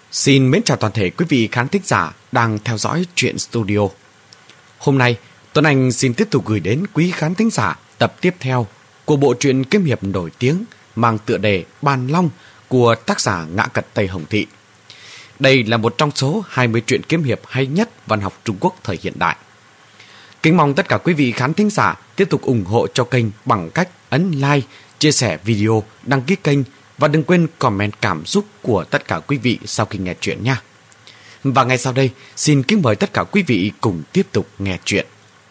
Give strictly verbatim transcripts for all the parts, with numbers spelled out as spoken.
Xin mến chào toàn thể quý vị khán thính giả đang theo dõi Truyện Studio. Hôm nay, Tuấn Anh xin tiếp tục gửi đến quý khán thính giả tập tiếp theo của bộ truyện kiếm hiệp nổi tiếng mang tựa đề Bàn Long của tác giả Ngã Cật Tây Hồng Thị. Đây là một trong số hai mươi truyện kiếm hiệp hay nhất văn học Trung Quốc thời hiện đại. Kính mong tất cả quý vị khán thính giả tiếp tục ủng hộ cho kênh bằng cách ấn like, chia sẻ video, đăng ký kênh và đừng quên comment cảm xúc của tất cả quý vị sau khi nghe chuyện nha. Và ngay sau đây, xin kính mời tất cả quý vị cùng tiếp tục nghe chuyện.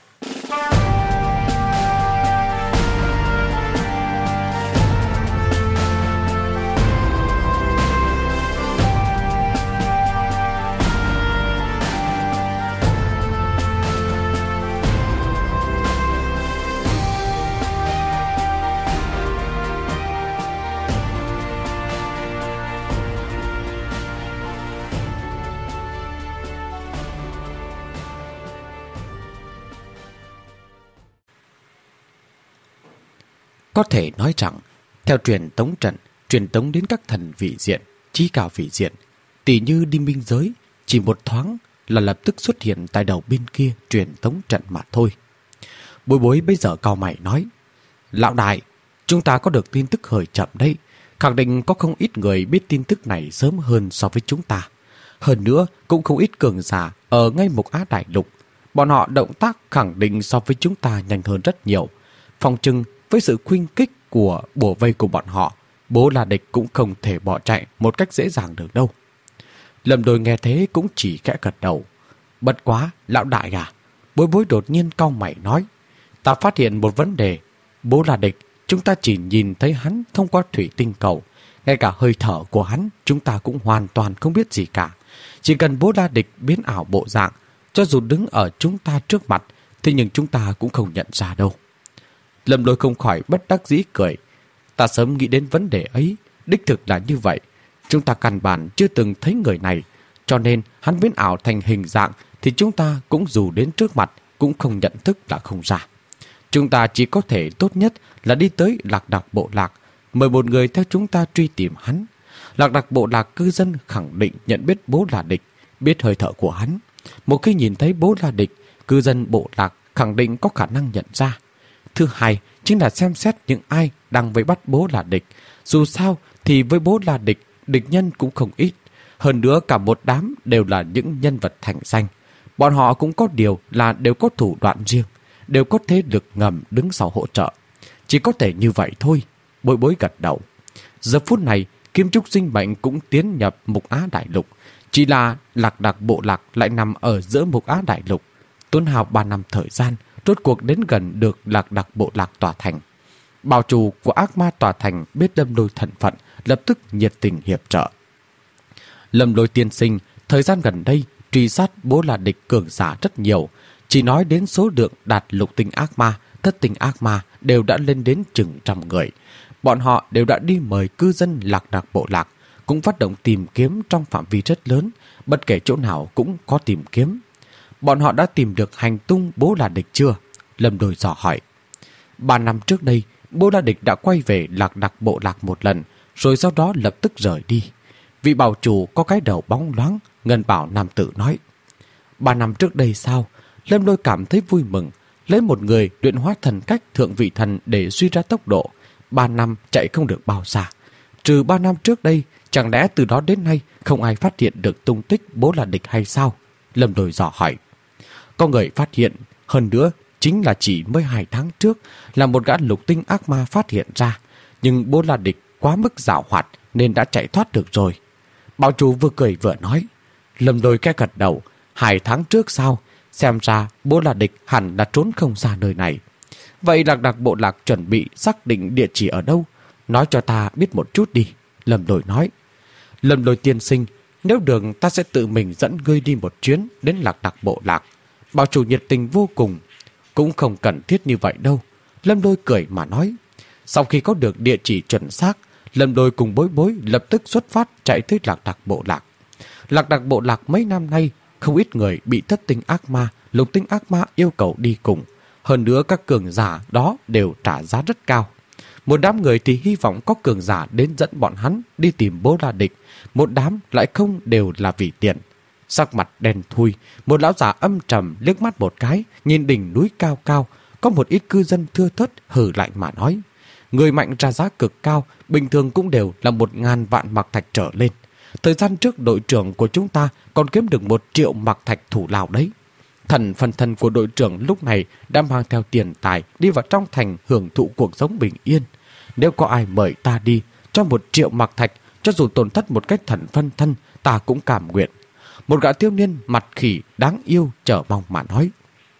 Có thể nói rằng, theo truyền tống trận, truyền tống đến các thần vị diện, chí cao vị diện, tỉ như đi minh giới, chỉ một thoáng là lập tức xuất hiện tại đầu bên kia truyền tống trận mà thôi. Bối bối bây giờ cau mày nói, lão đại, chúng ta có được tin tức hơi chậm đấy, khẳng định có không ít người biết tin tức này sớm hơn so với chúng ta. Hơn nữa, cũng không ít cường giả ở ngay Mục Á Đại Lục. Bọn họ động tác khẳng định so với chúng ta nhanh hơn rất nhiều. Phòng trưng với sự khuynh kích của bủa vây của bọn họ, Bố La Địch cũng không thể bỏ chạy một cách dễ dàng được đâu. Lâm Đôi nghe thế cũng chỉ khẽ gật đầu. Bất quá, lão đại à, Bối Bối đột nhiên cau mày nói, ta phát hiện một vấn đề. Bố La Địch, chúng ta chỉ nhìn thấy hắn thông qua thủy tinh cầu, ngay cả hơi thở của hắn chúng ta cũng hoàn toàn không biết gì cả. Chỉ cần Bố La Địch biến ảo bộ dạng, cho dù đứng ở chúng ta trước mặt, thì nhưng chúng ta cũng không nhận ra đâu. Lâm Lôi không khỏi bất đắc dĩ cười. Ta sớm nghĩ đến vấn đề ấy, đích thực là như vậy. Chúng ta căn bản chưa từng thấy người này, cho nên hắn biến ảo thành hình dạng thì chúng ta cũng dù đến trước mặt cũng không nhận thức là không ra. Chúng ta chỉ có thể tốt nhất là đi tới Lạc Đặc Bộ Lạc, mời một người theo chúng ta truy tìm hắn. Lạc Đặc Bộ Lạc cư dân khẳng định nhận biết Bố La Địch, biết hơi thở của hắn. Một khi nhìn thấy Bố La Địch, cư dân Bộ Lạc khẳng định có khả năng nhận ra. Thứ hai chính là xem xét những ai đang vây bắt Bố La Địch. Dù sao thì với Bố La Địch, địch nhân cũng không ít. Hơn nữa cả một đám đều là những nhân vật thành danh. Bọn họ cũng có điều là đều có thủ đoạn riêng, đều có thế lực ngầm đứng sau hỗ trợ. Chỉ có thể như vậy thôi. Bối Bối gật đầu. Giờ phút này, Kim Trúc Sinh Mệnh cũng tiến nhập Mục Á Đại Lục. Chỉ là Lạc Đặc Bộ Lạc lại nằm ở giữa Mục Á Đại Lục. Tốn hao ba năm thời gian, rốt cuộc đến gần được Lạc Đặc Bộ Lạc tòa thành. Bảo chủ của ác ma tòa thành biết Lâm Lôi thân phận, lập tức nhiệt tình hiệp trợ. Lâm Lôi tiên sinh, thời gian gần đây truy sát Bố La Địch cường giả rất nhiều. Chỉ nói đến số lượng đạt lục tinh ác ma, thất tinh ác ma đều đã lên đến chừng trăm người. Bọn họ đều đã đi mời cư dân Lạc Đặc Bộ Lạc, cũng phát động tìm kiếm trong phạm vi rất lớn, bất kể chỗ nào cũng có tìm kiếm. Bọn họ đã tìm được hành tung Bố La Địch chưa? Lâm Đôi dò hỏi. Ba năm trước đây, Bố La Địch đã quay về Lạc Đặc Bộ Lạc một lần, rồi sau đó lập tức rời đi. Vị bảo chủ có cái đầu bóng loáng, Ngân Bảo nam tử nói. Ba năm trước đây sao? Lâm Đôi cảm thấy vui mừng, lấy một người luyện hóa thần cách thượng vị thần để suy ra tốc độ. Ba năm chạy không được bao xa. Trừ ba năm trước đây, chẳng lẽ từ đó đến nay không ai phát hiện được tung tích Bố La Địch hay sao? Lâm Đôi dò hỏi. Có người phát hiện, hơn nữa chính là chỉ mới hai tháng trước là một gã lục tinh ác ma phát hiện ra, nhưng Bố La Địch quá mức giảo hoạt nên đã chạy thoát được rồi. Bảo chủ vừa cười vừa nói. Lâm Đôi cái gật đầu. Hai tháng trước sao? Xem ra Bố La Địch hẳn là trốn không xa nơi này. Vậy Lạc Đặc Bộ Lạc chuẩn bị xác định địa chỉ ở đâu? Nói cho ta biết một chút đi. Lâm Đôi nói. Lâm Đôi tiên sinh, nếu được ta sẽ tự mình dẫn ngươi đi một chuyến đến Lạc Đặc Bộ Lạc. Bảo chủ nhiệt tình vô cùng. Cũng không cần thiết như vậy đâu. Lâm Đôi cười mà nói. Sau khi có được địa chỉ chuẩn xác, Lâm Đôi cùng Bối Bối lập tức xuất phát chạy tới Lạc Đặc Bộ Lạc. Lạc Đặc Bộ Lạc mấy năm nay, không ít người bị thất tinh ác ma, lục tinh ác ma yêu cầu đi cùng. Hơn nữa các cường giả đó đều trả giá rất cao. Một đám người thì hy vọng có cường giả đến dẫn bọn hắn đi tìm Bố La Địch, một đám lại không, đều là vì tiền. Sắc mặt đen thui, một lão già âm trầm liếc mắt một cái, nhìn đỉnh núi cao cao, có một ít cư dân thưa thớt hừ lạnh mà nói. Người mạnh ra giá cực cao, bình thường cũng đều là một ngàn vạn mạc thạch trở lên. Thời gian trước đội trưởng của chúng ta còn kiếm được một triệu mạc thạch thủ lao đấy. Thần phân thân của đội trưởng lúc này đã mang theo tiền tài đi vào trong thành hưởng thụ cuộc sống bình yên. Nếu có ai mời ta đi cho một triệu mạc thạch, cho dù tổn thất một cách thần phân thân, ta cũng cảm nguyện. Một gã thiếu niên mặt khỉ đáng yêu chờ mong mà nói.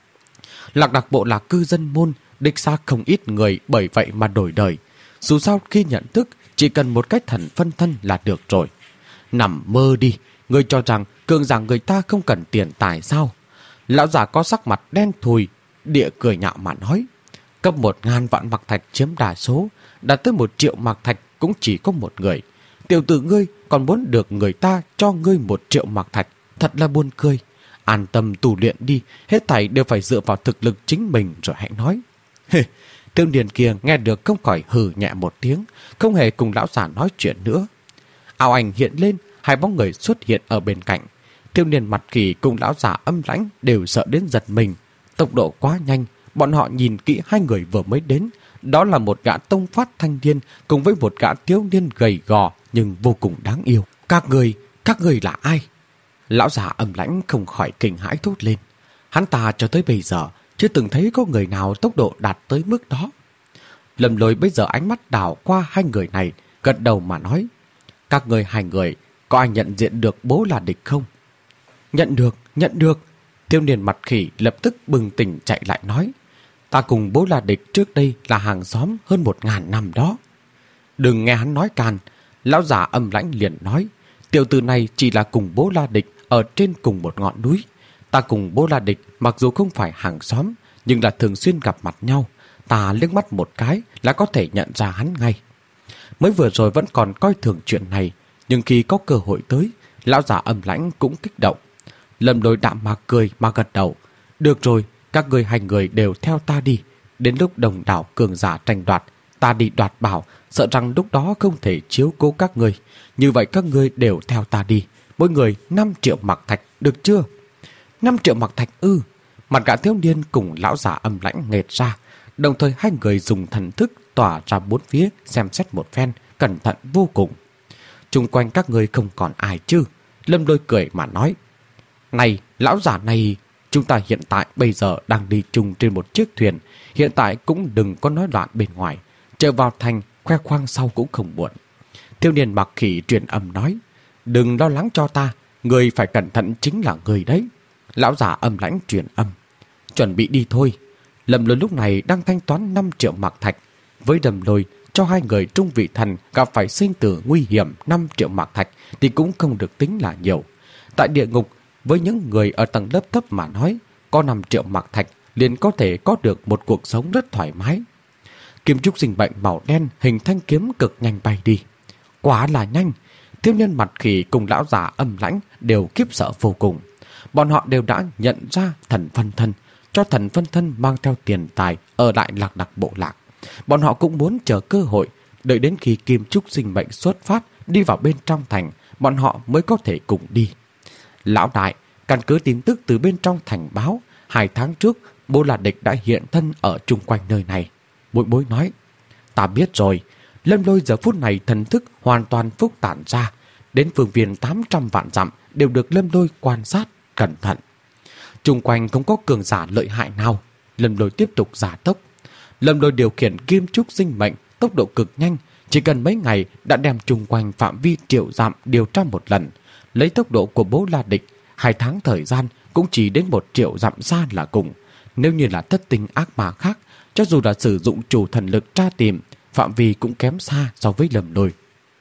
Lạc Đặc bộ là cư dân môn, đích xác không ít người bởi vậy mà đổi đời. Dù sao khi nhận thức, chỉ cần một cách thần phân thân là được rồi. Nằm mơ đi, người cho rằng cường giả người ta không cần tiền tài sao? Lão già có sắc mặt đen thùi, địa cười nhạo mà nói. Cấp một ngàn vạn mạc thạch chiếm đa số, đạt tới một triệu mạc thạch cũng chỉ có một người. Tiểu tử ngươi còn muốn được người ta cho ngươi một triệu mạc thạch, thật là buồn cười. An tâm tu luyện đi, hết thảy đều phải dựa vào thực lực chính mình rồi hãy nói. Hê, thiếu niên kia nghe được không khỏi hừ nhẹ một tiếng, không hề cùng lão già nói chuyện nữa. Ảo ảnh hiện lên, hai bóng người xuất hiện ở bên cạnh. Thiếu niên mặt khỉ cùng lão già âm lãnh đều sợ đến giật mình. Tốc độ quá nhanh, bọn họ nhìn kỹ hai người vừa mới đến. Đó là một gã tông phát thanh niên cùng với một gã thiếu niên gầy gò nhưng vô cùng đáng yêu. Các người, các người là ai? Lão già âm lãnh không khỏi kinh hãi thốt lên. Hắn ta cho tới bây giờ chưa từng thấy có người nào tốc độ đạt tới mức đó. Lâm Lôi bây giờ ánh mắt đảo qua hai người này, gật đầu mà nói. Các người hai người, có ai nhận diện được Bố La Địch không? Nhận được, nhận được. Thiếu niên mặt khỉ lập tức bừng tỉnh chạy lại nói. Ta cùng Bố La Địch trước đây là hàng xóm hơn một ngàn năm đó. Đừng nghe hắn nói càn. Lão già âm lãnh liền nói. Tiểu tử này chỉ là cùng Bố La Địch ở trên cùng một ngọn núi. Ta cùng Bố La Địch mặc dù không phải hàng xóm, nhưng là thường xuyên gặp mặt nhau. Ta liếc mắt một cái là có thể nhận ra hắn ngay. Mới vừa rồi vẫn còn coi thường chuyện này, nhưng khi có cơ hội tới, lão già âm lãnh cũng kích động. Lâm Lôi đạm mà cười mà gật đầu. Được rồi, các người hai người đều theo ta đi. Đến lúc đồng đảo cường giả tranh đoạt, ta đi đoạt bảo, sợ rằng lúc đó không thể chiếu cố các người. Như vậy các người đều theo ta đi. Mỗi người năm triệu mạc thạch, được chưa? năm triệu mạc thạch ư? Mặt gã thiếu niên cùng lão già âm lãnh nghệt ra. Đồng thời hai người dùng thần thức tỏa ra bốn phía xem xét một phen, cẩn thận vô cùng. Chung quanh các người không còn ai chứ? Lâm Lôi cười mà nói. Này, lão già này, chúng ta hiện tại bây giờ đang đi chung trên một chiếc thuyền. Hiện tại cũng đừng có nói loạn bên ngoài. Trở vào thành, khoe khoang sau cũng không muộn. Thiếu niên mặc khỉ truyền âm nói. Đừng lo lắng cho ta, người phải cẩn thận chính là người đấy. Lão già âm lãnh truyền âm. Chuẩn bị đi thôi. Lâm Lôi lúc này đang thanh toán năm triệu mạc thạch. Với Lâm Lôi cho hai người trung vị thần gặp phải sinh tử nguy hiểm năm triệu mạc thạch thì cũng không được tính là nhiều. Tại địa ngục, với những người ở tầng lớp thấp mà nói, có năm triệu mạc thạch liền có thể có được một cuộc sống rất thoải mái. Kim trúc sinh bệnh màu đen hình thanh kiếm cực nhanh bay đi. Quá là nhanh. Thiếu niên mặt khỉ cùng lão già âm lãnh đều khiếp sợ vô cùng. Bọn họ đều đã nhận ra thần phân thân, cho thần phân thân mang theo tiền tài ở lại Lạc Đặc bộ lạc. Bọn họ cũng muốn chờ cơ hội, đợi đến khi kim trúc sinh mệnh xuất phát đi vào bên trong thành, bọn họ mới có thể cùng đi. Lão đại, căn cứ tin tức từ bên trong thành báo, hai tháng trước Bố La Địch đã hiện thân ở chung quanh nơi này. Bối bối nói. Ta biết rồi. Lâm Lôi giờ phút này thần thức hoàn toàn phúc tản ra, đến phương viên tám trăm vạn dặm đều được Lâm Lôi quan sát cẩn thận. Chung quanh không có cường giả lợi hại nào. Lâm Lôi tiếp tục giả tốc. Lâm Lôi điều khiển kim trúc sinh mệnh tốc độ cực nhanh, chỉ cần mấy ngày đã đem chung quanh phạm vi triệu dặm điều tra một lần. Lấy tốc độ của Bố La Địch, hai tháng thời gian cũng chỉ đến một triệu dặm xa là cùng. Nếu như là thất tinh ác ma khác, cho dù là sử dụng chủ thần lực tra tìm, phạm vi cũng kém xa so với Lâm Lôi.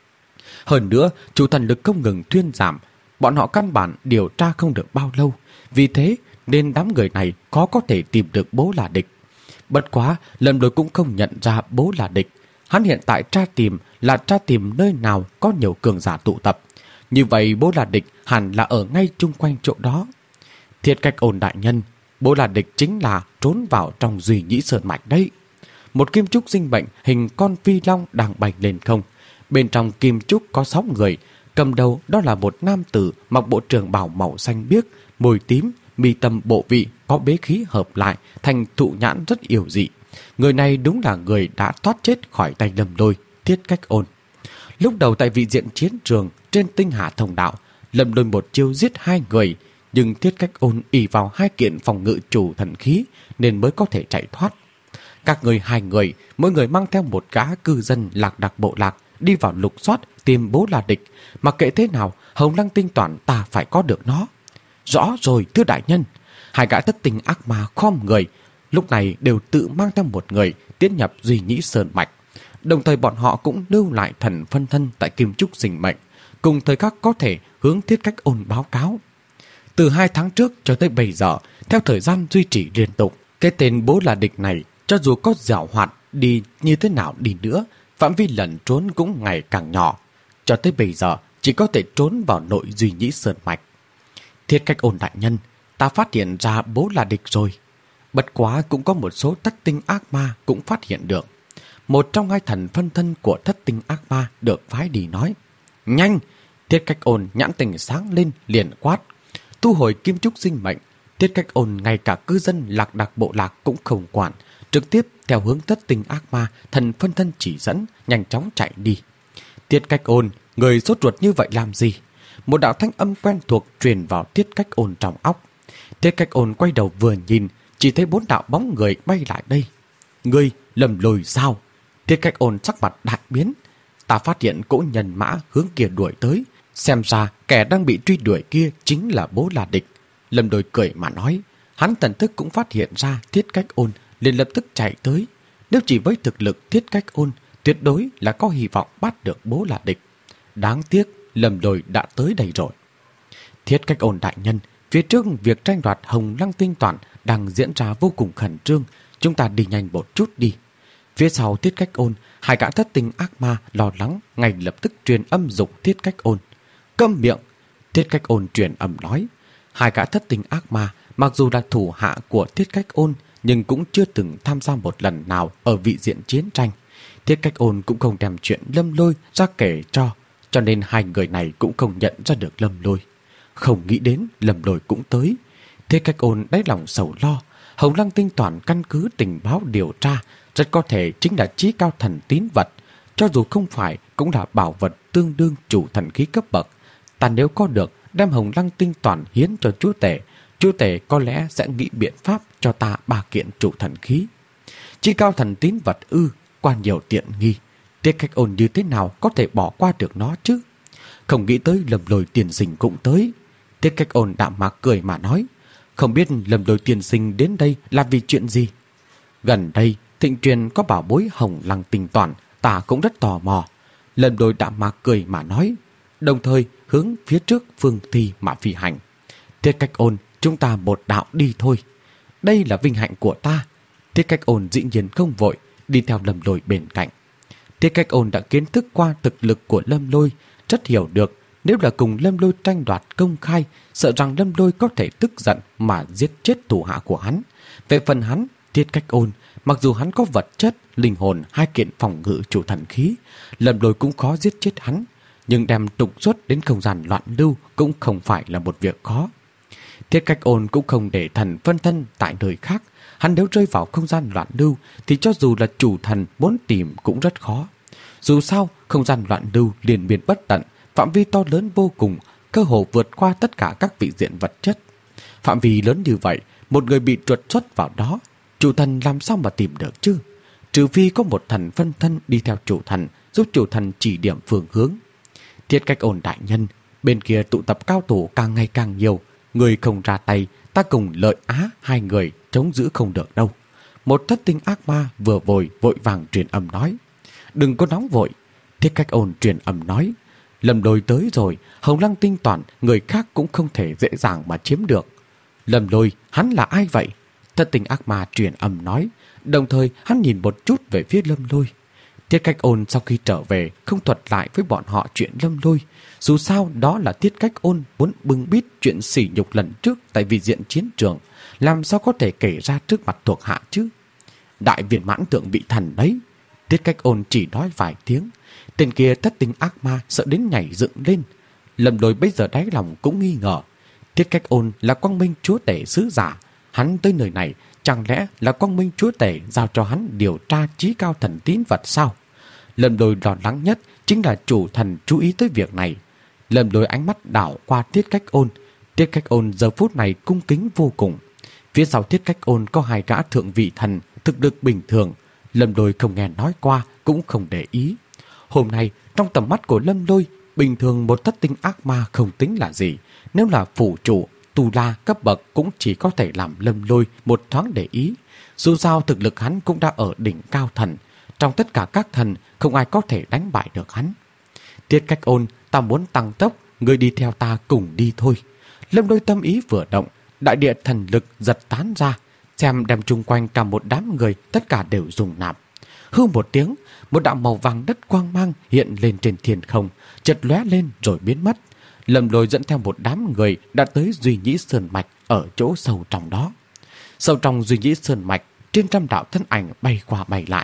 Hơn nữa, chủ thần lực không ngừng thuyên giảm, bọn họ căn bản điều tra không được bao lâu. Vì thế nên đám người này khó có thể tìm được Bố La Địch. Bất quá, Lâm Lôi cũng không nhận ra Bố La Địch. Hắn hiện tại tra tìm là tra tìm nơi nào có nhiều cường giả tụ tập. Như vậy Bố La Địch hẳn là ở ngay chung quanh chỗ đó. Thiết Cách Ôn đại nhân, Bố La Địch chính là trốn vào trong Duy Nhĩ Sơn Mạch đấy. một kim trúc sinh mệnh hình con phi long đang bay lên không. Bên trong kim trúc có sáu người, cầm đầu đó là một nam tử mặc bộ trường bào màu xanh biếc, môi tím, mi tâm bộ vị có bế khí hợp lại thành thụ nhãn rất yêu dị. Người này đúng là người đã thoát chết khỏi tay Lâm Lôi, Thiết Cách Ôn. Lúc đầu tại vị diện chiến trường trên tinh hà thông đạo, Lâm Lôi một chiêu giết hai người, nhưng Thiết Cách Ôn ỷ vào hai kiện phòng ngự chủ thần khí nên mới có thể chạy thoát. Các người hai người, mỗi người mang theo một gã cư dân lạc đặc bộ lạc đi vào lục soát tìm Bố La Địch. Mặc kệ thế nào, Hồng Lăng Tinh Toản ta phải có được nó. Rõ rồi thưa đại nhân. Hai gã thất tinh ác ma khom người, lúc này đều tự mang theo một người tiến nhập Duy Nhĩ Sơn Mạch. Đồng thời bọn họ cũng lưu lại thần phân thân tại Kim Trúc sinh mệnh, cùng thời khắc có thể hướng Thiết Cách Ôn báo cáo. Từ hai tháng trước cho tới bây giờ, theo thời gian duy trì liên tục, cái tên Bố La Địch này cho dù có giảo hoạt đi như thế nào đi nữa, phạm vi lẩn trốn cũng ngày càng nhỏ. Cho tới bây giờ chỉ có thể trốn vào nội Duy Nhĩ Sơn Mạch. Thiết Cách Ôn đại nhân, ta phát hiện ra Bố La Địch rồi. Bất quá cũng có một số thất tinh ác ma cũng phát hiện được. Một trong hai thần phân thân của thất tinh ác ma được phái đi nói. Nhanh! Thiết Cách Ôn nhãn tình sáng lên liền quát. Thu hồi kim trúc sinh mệnh, Thiết Cách Ôn ngay cả cư dân lạc đặc bộ lạc cũng không quản, trực tiếp theo hướng thất tinh ác ma thần phân thân chỉ dẫn, nhanh chóng chạy đi. Thiết Cách Ôn, người sốt ruột như vậy làm gì? Một đạo thanh âm quen thuộc truyền vào Thiết Cách Ôn trong óc. Thiết Cách Ôn quay đầu vừa nhìn, chỉ thấy bốn đạo bóng người bay lại đây. Ngươi Lâm Lôi sao? Thiết Cách Ôn sắc mặt đại biến. Ta phát hiện cỗ nhân mã hướng kia đuổi tới, xem ra kẻ đang bị truy đuổi kia chính là Bố La Địch. Lâm Lôi cười mà nói. Hắn thần thức cũng phát hiện ra Thiết Cách Ôn, liền lập tức chạy tới. Nếu chỉ với thực lực Thiết Cách Ôn, tuyệt đối là có hy vọng bắt được Bố La Địch. Đáng tiếc Lâm Lôi đã tới đây rồi. Thiết Cách Ôn đại nhân, phía trước việc tranh đoạt Hồng Lăng Tinh Toản đang diễn ra vô cùng khẩn trương, chúng ta đi nhanh một chút đi. Phía sau Thiết Cách Ôn, hai gã thất tinh ác ma lo lắng ngay lập tức truyền âm dục Thiết Cách Ôn. Câm miệng! Thiết Cách Ôn truyền âm nói. Hai gã thất tinh ác ma mặc dù là thủ hạ của Thiết Cách Ôn, nhưng cũng chưa từng tham gia một lần nào ở vị diện chiến tranh. Thiết Cách Ôn cũng không đem chuyện Lâm Lôi ra kể cho, cho nên hai người này cũng không nhận ra được Lâm Lôi. Không nghĩ đến Lâm Lôi cũng tới. Thiết Cách Ôn đáy lòng sầu lo. Hồng Lăng Tinh Toản căn cứ tình báo điều tra, rất có thể chính là chí cao thần tín vật. Cho dù không phải, cũng là bảo vật tương đương chủ thần khí cấp bậc. Ta nếu có được, đem Hồng Lăng Tinh Toản hiến cho chúa tể, chúa tể có lẽ sẽ nghĩ biện pháp cho ta ba kiện chủ thần khí. Chí cao thần tín vật ư, qua nhiều tiện nghi. Thiết Cách Ôn như thế nào có thể bỏ qua được nó chứ? Không nghĩ tới Lâm Lôi tiền sinh cũng tới. Thiết Cách Ôn đạm mạc cười mà nói. Không biết Lâm Lôi tiền sinh đến đây là vì chuyện gì? Gần đây thịnh truyền có bảo bối Hồng Lăng Tinh Toản, ta cũng rất tò mò. Lâm Lôi đạm mạc cười mà nói, đồng thời hướng phía trước phương thi mà phi hành. Thiết Cách Ôn, chúng ta một đạo đi thôi. Đây là vinh hạnh của ta. Thiết Cách Ôn dĩ nhiên không vội, đi theo Lâm Lôi bên cạnh. Thiết Cách Ôn đã kiến thức qua thực lực của Lâm Lôi, rất hiểu được nếu là cùng Lâm Lôi tranh đoạt công khai, sợ rằng Lâm Lôi có thể tức giận mà giết chết thủ hạ của hắn. Về phần hắn, Thiết Cách Ôn, mặc dù hắn có vật chất, linh hồn, hai kiện phòng ngự chủ thần khí, Lâm Lôi cũng khó giết chết hắn, nhưng đem trục xuất đến không gian loạn lưu cũng không phải là một việc khó. Thiết Cách Ôn cũng không để thần phân thân tại nơi khác. Hắn nếu rơi vào không gian loạn lưu thì cho dù là chủ thần muốn tìm cũng rất khó. Dù sao, không gian loạn lưu liên miên bất tận, phạm vi to lớn vô cùng, cơ hồ vượt qua tất cả các vị diện vật chất. Phạm vi lớn như vậy, một người bị trượt xuất vào đó, chủ thần làm sao mà tìm được chứ? Trừ phi có một thần phân thân đi theo chủ thần, giúp chủ thần chỉ điểm phương hướng. Thiết Cách Ôn đại nhân, bên kia tụ tập cao thủ càng ngày càng nhiều, người không ra tay, ta cùng Lợi Á hai người chống giữ không được đâu. Một thất tinh ác ma vừa vội vội vàng truyền âm nói. Đừng có nóng vội. Thiết Cách Ôn truyền âm nói. Lâm Lôi tới rồi, Hồng Lăng Tinh Toản người khác cũng không thể dễ dàng mà chiếm được. Lâm Lôi, hắn là ai vậy? Thất tinh ác ma truyền âm nói. Đồng thời hắn nhìn một chút về phía Lâm Lôi. Thiết Cách Ôn sau khi trở về không thuật lại với bọn họ chuyện Lâm Lôi. Dù sao đó là Thiết Cách Ôn muốn bưng bít chuyện sỉ nhục lần trước tại vị diện chiến trường, làm sao có thể kể ra trước mặt thuộc hạ chứ? đại viên mãn thượng vị thần đấy. Tiết Cách Ôn chỉ nói vài tiếng, tên kia thất tinh ác ma sợ đến nhảy dựng lên. Lâm Lôi bây giờ đáy lòng cũng nghi ngờ, Tiết Cách Ôn là Quang Minh Chúa Tể sứ giả, hắn tới nơi này chẳng lẽ là Quang Minh Chúa Tể giao cho hắn điều tra chí cao thần tín vật sao? Lâm Lôi lo lắng nhất chính là chủ thần chú ý tới việc này. Lâm Lôi ánh mắt đảo qua Tiết Cách Ôn. Tiết Cách Ôn giờ phút này cung kính vô cùng. Phía sau Tiết Cách Ôn có hai gã thượng vị thần thực lực bình thường. Lâm Lôi không nghe nói qua, cũng không để ý. Hôm nay trong tầm mắt của Lâm Lôi, bình thường một thất tinh ác ma không tính là gì. Nếu là phủ chủ, tu la cấp bậc cũng chỉ có thể làm Lâm Lôi một thoáng để ý. Dù sao thực lực hắn cũng đã ở đỉnh cao thần. Trong tất cả các thần, không ai có thể đánh bại được hắn. Tiết Cách Ôn, ta muốn tăng tốc, ngươi đi theo ta cùng đi thôi. Lâm Lôi tâm ý vừa động, đại địa thần lực giật tán ra, xem đem chung quanh cả một đám người, tất cả đều dùng nạp. Hư một tiếng, một đạo màu vàng đất quang mang hiện lên trên thiên không, chợt lóe lên rồi biến mất. Lâm Lôi dẫn theo một đám người đã tới Duy Nhĩ Sơn Mạch ở chỗ sâu trong đó. Sâu trong Duy Nhĩ Sơn Mạch, trên trăm đạo thân ảnh bay qua bay lại.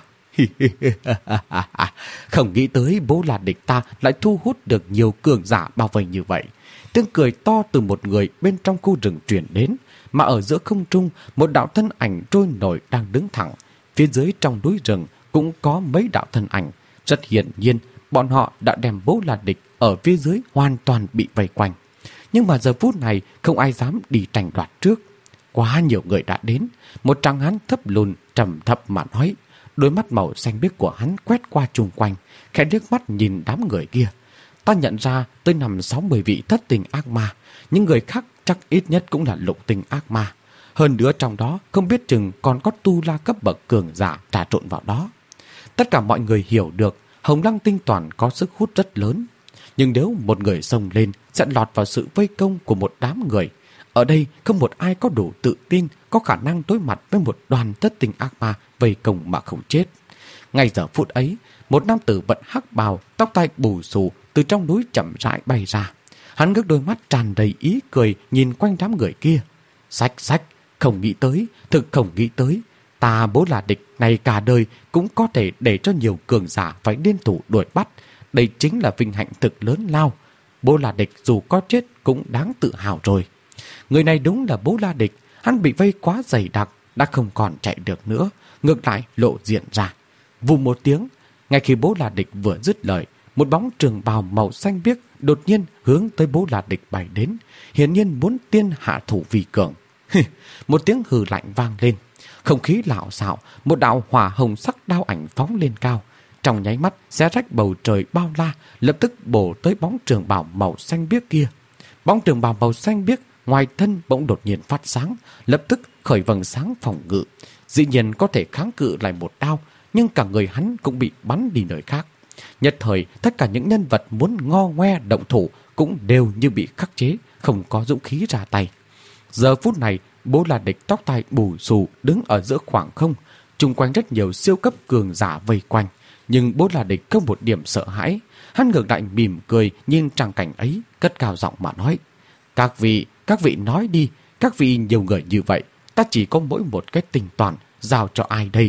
Không nghĩ tới Bố La Địch ta lại thu hút được nhiều cường giả bao vây như vậy. Tiếng cười to từ một người bên trong khu rừng truyền đến, mà ở giữa không trung một đạo thân ảnh trôi nổi đang đứng thẳng. Phía dưới trong núi rừng cũng có mấy đạo thân ảnh. Rất hiển nhiên bọn họ đã đem Bố La Địch ở phía dưới hoàn toàn bị vây quanh. Nhưng mà giờ phút này không ai dám đi tranh đoạt trước. Quá nhiều người đã đến. Một tráng hán thấp lùn trầm thấp mà nói. Đôi mắt màu xanh biếc của hắn quét qua chung quanh, khẽ liếc mắt nhìn đám người kia. Ta nhận ra tới năm sáu mươi vị thất tinh ác ma. Những người khác chắc ít nhất cũng là lục tinh ác ma. Hơn nữa trong đó không biết chừng còn có tu la cấp bậc cường giả trà trộn vào đó. Tất cả mọi người hiểu được Hồng Lăng tinh toàn có sức hút rất lớn. Nhưng nếu một người xông lên sẽ lọt vào sự vây công của một đám người. Ở đây không một ai có đủ tự tin, có khả năng đối mặt với một đoàn thất tinh ác ma vây công mà không chết. Ngay giờ phút ấy, một nam tử vận hắc bào, tóc tai bù xù từ trong núi chậm rãi bay ra. Hắn ngước đôi mắt tràn đầy ý cười nhìn quanh đám người kia. Sách sách, không nghĩ tới, thực không nghĩ tới. Ta Bố La Địch này cả đời cũng có thể để cho nhiều cường giả phải liên thủ đuổi bắt. Đây chính là vinh hạnh thực lớn lao. Bố La Địch dù có chết cũng đáng tự hào rồi. Người này đúng là Bố La Địch. Hắn bị vây quá dày đặc, đã không còn chạy được nữa, ngược lại lộ diện ra. Vù một tiếng, ngay khi Bố La Địch vừa dứt lời, một bóng trường bào màu xanh biếc đột nhiên hướng tới Bố La Địch bay đến, hiển nhiên muốn tiên hạ thủ vi cường. Một tiếng hừ lạnh vang lên, không khí lạo xạo, một đạo hỏa hồng sắc đao ảnh phóng lên cao, trong nháy mắt xé rách bầu trời bao la, lập tức bổ tới bóng trường bào màu xanh biếc kia. Bóng trường bào màu xanh biếc ngoài thân bỗng đột nhiên phát sáng, lập tức khởi vầng sáng phòng ngự, dĩ nhiên có thể kháng cự lại một đao, nhưng cả người hắn cũng bị bắn đi nơi khác. Nhất thời, tất cả những nhân vật muốn ngo ngoe động thủ cũng đều như bị khắc chế, không có dũng khí ra tay. Giờ phút này, Bố La Địch tóc tai bù xù đứng ở giữa khoảng không, chung quanh rất nhiều siêu cấp cường giả vây quanh, nhưng Bố La Địch không một điểm sợ hãi. Hắn ngược lại mỉm cười nhìn tràng cảnh ấy, cất cao giọng mà nói: Các vị, các vị nói đi, các vị nhiều người như vậy, ta chỉ có mỗi một cái tình toàn, giao cho ai đây?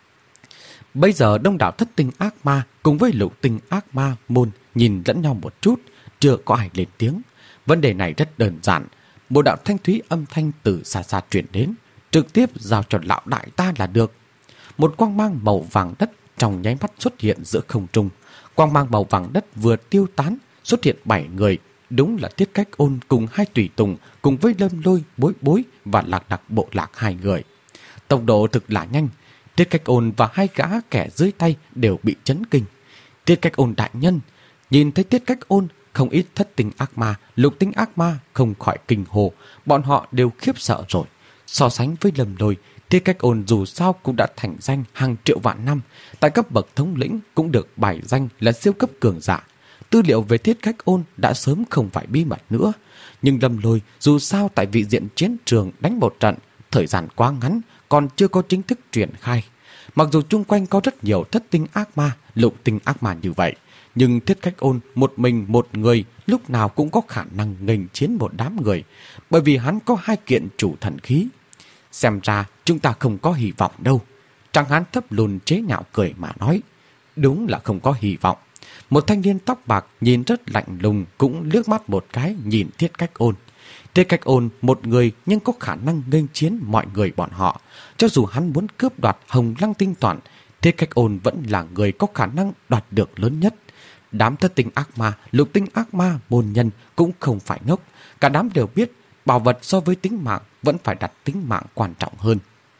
Bây giờ đông đảo thất tinh ác ma cùng với lục tinh ác ma môn nhìn lẫn nhau một chút, chưa có ai lên tiếng. Vấn đề này rất đơn giản. Một đạo thanh thúy âm thanh từ xa xa truyền đến, trực tiếp giao cho lão đại ta là được. Một quang mang màu vàng đất trong nháy mắt xuất hiện giữa không trung. Quang mang màu vàng đất vừa tiêu tán, xuất hiện bảy người. Đúng là Tiết Cách Ôn cùng hai tùy tùng, cùng với Lâm Lôi, Bối Bối và Lạc Đặc bộ lạc hai người. Tốc độ thực là nhanh. Tiết Cách Ôn và hai gã kẻ dưới tay đều bị chấn kinh. Tiết Cách Ôn đại nhân, nhìn thấy Tiết Cách Ôn, không ít thất tinh ác ma, lục tinh ác ma không khỏi kinh hồ, bọn họ đều khiếp sợ rồi. So sánh với Lâm Lôi, Tiết Cách Ôn dù sao cũng đã thành danh hàng triệu vạn năm, tại cấp bậc thống lĩnh cũng được bài danh là siêu cấp cường giả. Tư liệu về Tiết Cách Ôn đã sớm không phải bí mật nữa, nhưng Lâm Lôi dù sao tại vị diện chiến trường đánh một trận, thời gian quá ngắn, còn chưa có chính thức triển khai. Mặc dù chung quanh có rất nhiều thất tinh ác ma, lục tinh ác ma như vậy, nhưng Tiết Cách Ôn một mình một người lúc nào cũng có khả năng nghênh chiến một đám người, bởi vì hắn có hai kiện chủ thần khí. Xem ra chúng ta không có hy vọng đâu. Tráng hán thấp lùn chế nhạo cười mà nói, đúng là không có hy vọng. Một thanh niên tóc bạc nhìn rất lạnh lùng cũng liếc mắt một cái nhìn Thiết Cách Ôn. Thiết Cách Ôn một người nhưng có khả năng nghênh chiến mọi người bọn họ. Cho dù hắn muốn cướp đoạt Hồng Lăng Tinh Toản, Thiết Cách Ôn vẫn là người có khả năng đoạt được lớn nhất. Đám thất tinh ác ma, lục tinh ác ma, môn nhân cũng không phải ngốc. Cả đám đều biết bảo vật so với tính mạng vẫn phải đặt tính mạng quan trọng hơn.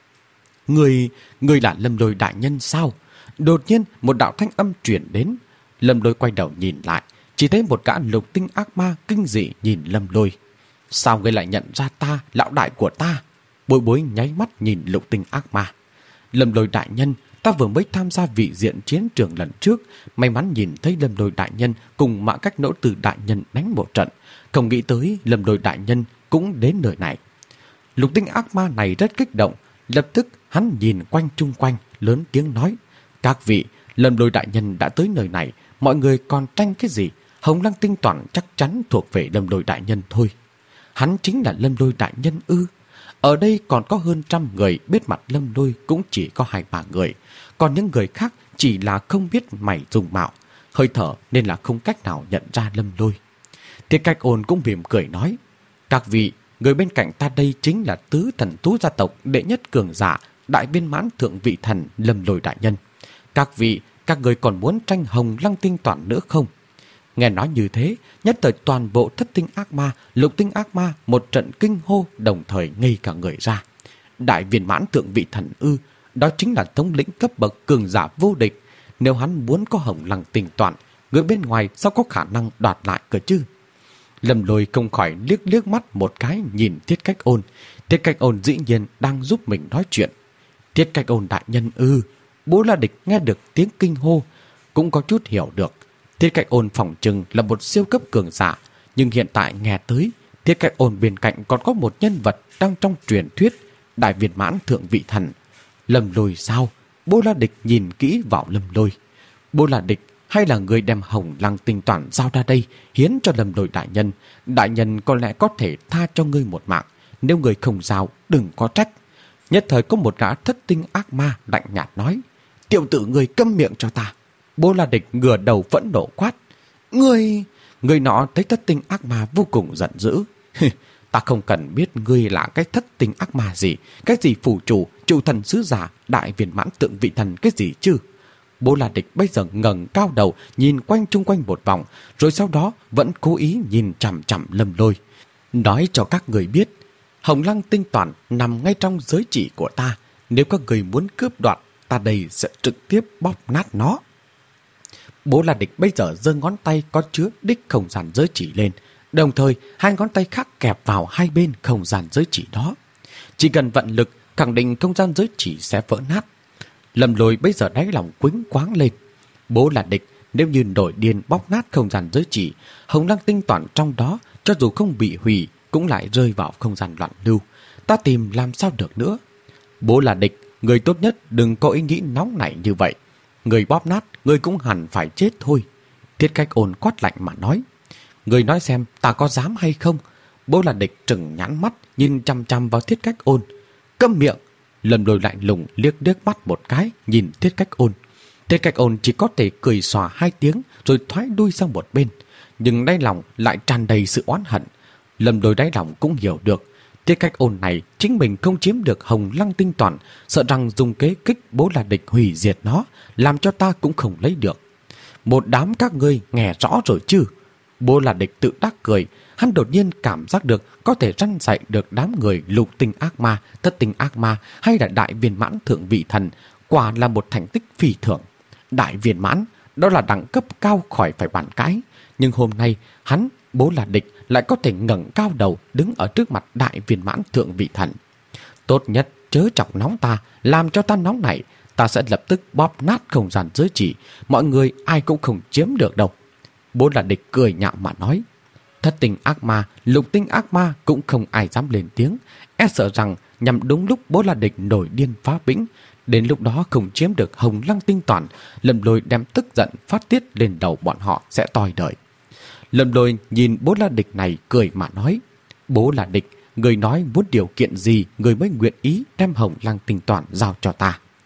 Người, người là Lâm Lôi đại nhân sao? Đột nhiên một đạo thanh âm truyền đến. Lâm Lôi quay đầu nhìn lại, chỉ thấy một gã lục tinh ác ma kinh dị nhìn Lâm Lôi. Sao ngươi lại nhận ra ta, lão đại của ta? Bối Bối nháy mắt nhìn lục tinh ác ma. Lâm Lôi đại nhân, ta vừa mới tham gia vị diện chiến trường lần trước, may mắn nhìn thấy Lâm Lôi đại nhân cùng Mã Cách Nỗ Từ đại nhân đánh một trận, không nghĩ tới Lâm Lôi đại nhân cũng đến nơi này. Lục tinh ác ma này rất kích động, lập tức hắn nhìn quanh chung quanh, lớn tiếng nói: các vị, Lâm Lôi đại nhân đã tới nơi này, mọi người còn tranh cái gì? Hồng Lăng Tinh Toản chắc chắn thuộc về Lâm Lôi đại nhân thôi. Hắn chính là Lâm Lôi đại nhân ư? Ở đây còn có hơn trăm người biết mặt Lâm Lôi cũng chỉ có hai ba người, còn những người khác chỉ là không biết mày dùng mạo, hơi thở nên là không cách nào nhận ra Lâm Lôi. Thiết Cách Ôn cũng mỉm cười nói: các vị, người bên cạnh ta đây chính là tứ thần thú gia tộc đệ nhất cường giả, đại viên mãn thượng vị thần Lâm Lôi đại nhân. Các vị, các người còn muốn tranh Hồng Lăng Tinh Toản nữa không? Nghe nói như thế, nhất thời toàn bộ thất tinh ác ma, lục tinh ác ma một trận kinh hô, đồng thời ngây cả người ra. Đại viên mãn thượng vị thần ư? Đó chính là thống lĩnh cấp bậc cường giả vô địch. Nếu hắn muốn có Hồng Lăng Tinh Toản, người bên ngoài sao có khả năng đoạt lại cơ chứ? Lâm Lôi không khỏi liếc liếc mắt một cái nhìn Thiết Cách Ôn. Thiết Cách Ôn dĩ nhiên đang giúp mình nói chuyện. Thiết Cách Ôn đại nhân ư? Bố La Địch nghe được tiếng kinh hô cũng có chút hiểu được. Thiết Cách Ôn phỏng chừng là một siêu cấp cường giả, nhưng hiện tại nghe tới Thiết Cách Ôn bên cạnh còn có một nhân vật đang trong truyền thuyết đại viên mãn thượng vị thần. Lâm Lôi sao? Bố La Địch nhìn kỹ vào Lâm Lôi. Bố La Địch hay là người đem Hồng Lăng Tinh Toản giao ra đây hiến cho Lâm Lôi đại nhân? Đại nhân có lẽ có thể tha cho ngươi một mạng, nếu người không giao đừng có trách. Nhất thời có một gã thất tinh ác ma lạnh nhạt nói: tiểu tử, người câm miệng cho ta. Bố La Địch ngửa đầu phẫn nộ quát: Ngươi... Người nọ thấy thất tinh ác ma vô cùng giận dữ. Ta không cần biết ngươi là cái thất tinh ác ma gì, cái gì phủ chủ, trụ thần sứ giả, đại viên mãn tượng vị thần cái gì chứ. Bố La Địch bây giờ ngẩng cao đầu nhìn quanh chung quanh một vòng, rồi sau đó vẫn cố ý nhìn chằm chằm Lâm Lôi. Nói cho các người biết, Hồng Lăng Tinh Toản nằm ngay trong giới chỉ của ta. Nếu các người muốn cướp đoạt, ta đây sẽ trực tiếp bóp nát nó. Bố La Địch bây giờ giơ ngón tay có chứa đích không gian giới chỉ lên, đồng thời hai ngón tay khác kẹp vào hai bên không gian giới chỉ đó. Chỉ cần vận lực, khẳng định không gian giới chỉ sẽ vỡ nát. Lâm Lôi bây giờ đáy lòng quĩnh quáng lên. Bố La Địch nếu như nổi điên bóp nát không gian giới chỉ, Hồng Lăng Tinh Toản trong đó cho dù không bị hủy cũng lại rơi vào không gian loạn lưu. Ta tìm làm sao được nữa. Bố La Địch, người tốt nhất đừng có ý nghĩ nóng nảy như vậy. Người bóp nát, người cũng hẳn phải chết thôi. Thiết Cách Ôn quát lạnh mà nói: người nói xem ta có dám hay không? Bố La Địch trừng nhãn mắt nhìn chăm chăm vào Thiết Cách Ôn. Câm miệng! Lâm Lôi lạnh lùng liếc liếc mắt một cái nhìn Thiết Cách Ôn. Thiết Cách Ôn chỉ có thể cười xòa hai tiếng rồi thoái đuôi sang một bên, nhưng đáy lòng lại tràn đầy sự oán hận. Lâm Lôi đáy lòng cũng hiểu được Thiết Cách Ôn này chính mình không chiếm được Hồng Lăng Tinh Toản, sợ rằng dùng kế kích Bố La Địch hủy diệt nó, làm cho ta cũng không lấy được. Một đám các ngươi nghe rõ rồi chứ? Bố La Địch tự đắc cười, hắn đột nhiên cảm giác được có thể răn dạy được đám người lục tinh ác ma, thất tinh ác ma hay là đại viên mãn thượng vị thần, quả là một thành tích phi thường. Đại viên mãn, đó là đẳng cấp cao khỏi phải bàn cãi, nhưng hôm nay hắn, Bố La Địch lại có thể ngẩng cao đầu đứng ở trước mặt đại viên mãn thượng vị thần. Tốt nhất chớ chọc nóng ta, làm cho ta nóng nảy, ta sẽ lập tức bóp nát không gian giới chỉ, mọi người ai cũng không chiếm được đâu. Bố La Địch cười nhạo mà nói. Thất tinh ác ma, lục tinh ác ma cũng không ai dám lên tiếng, e sợ rằng nhằm đúng lúc Bố La Địch nổi điên phá bĩnh, đến lúc đó không chiếm được Hồng Lăng Tinh Toản, Lâm Lôi đem tức giận phát tiết lên đầu bọn họ sẽ toi đời. Lâm Lôi nhìn Bố La Địch này cười mà nói: Bố La Địch, người nói muốn điều kiện gì người mới nguyện ý đem Hồng Lăng Tinh Toản giao cho ta?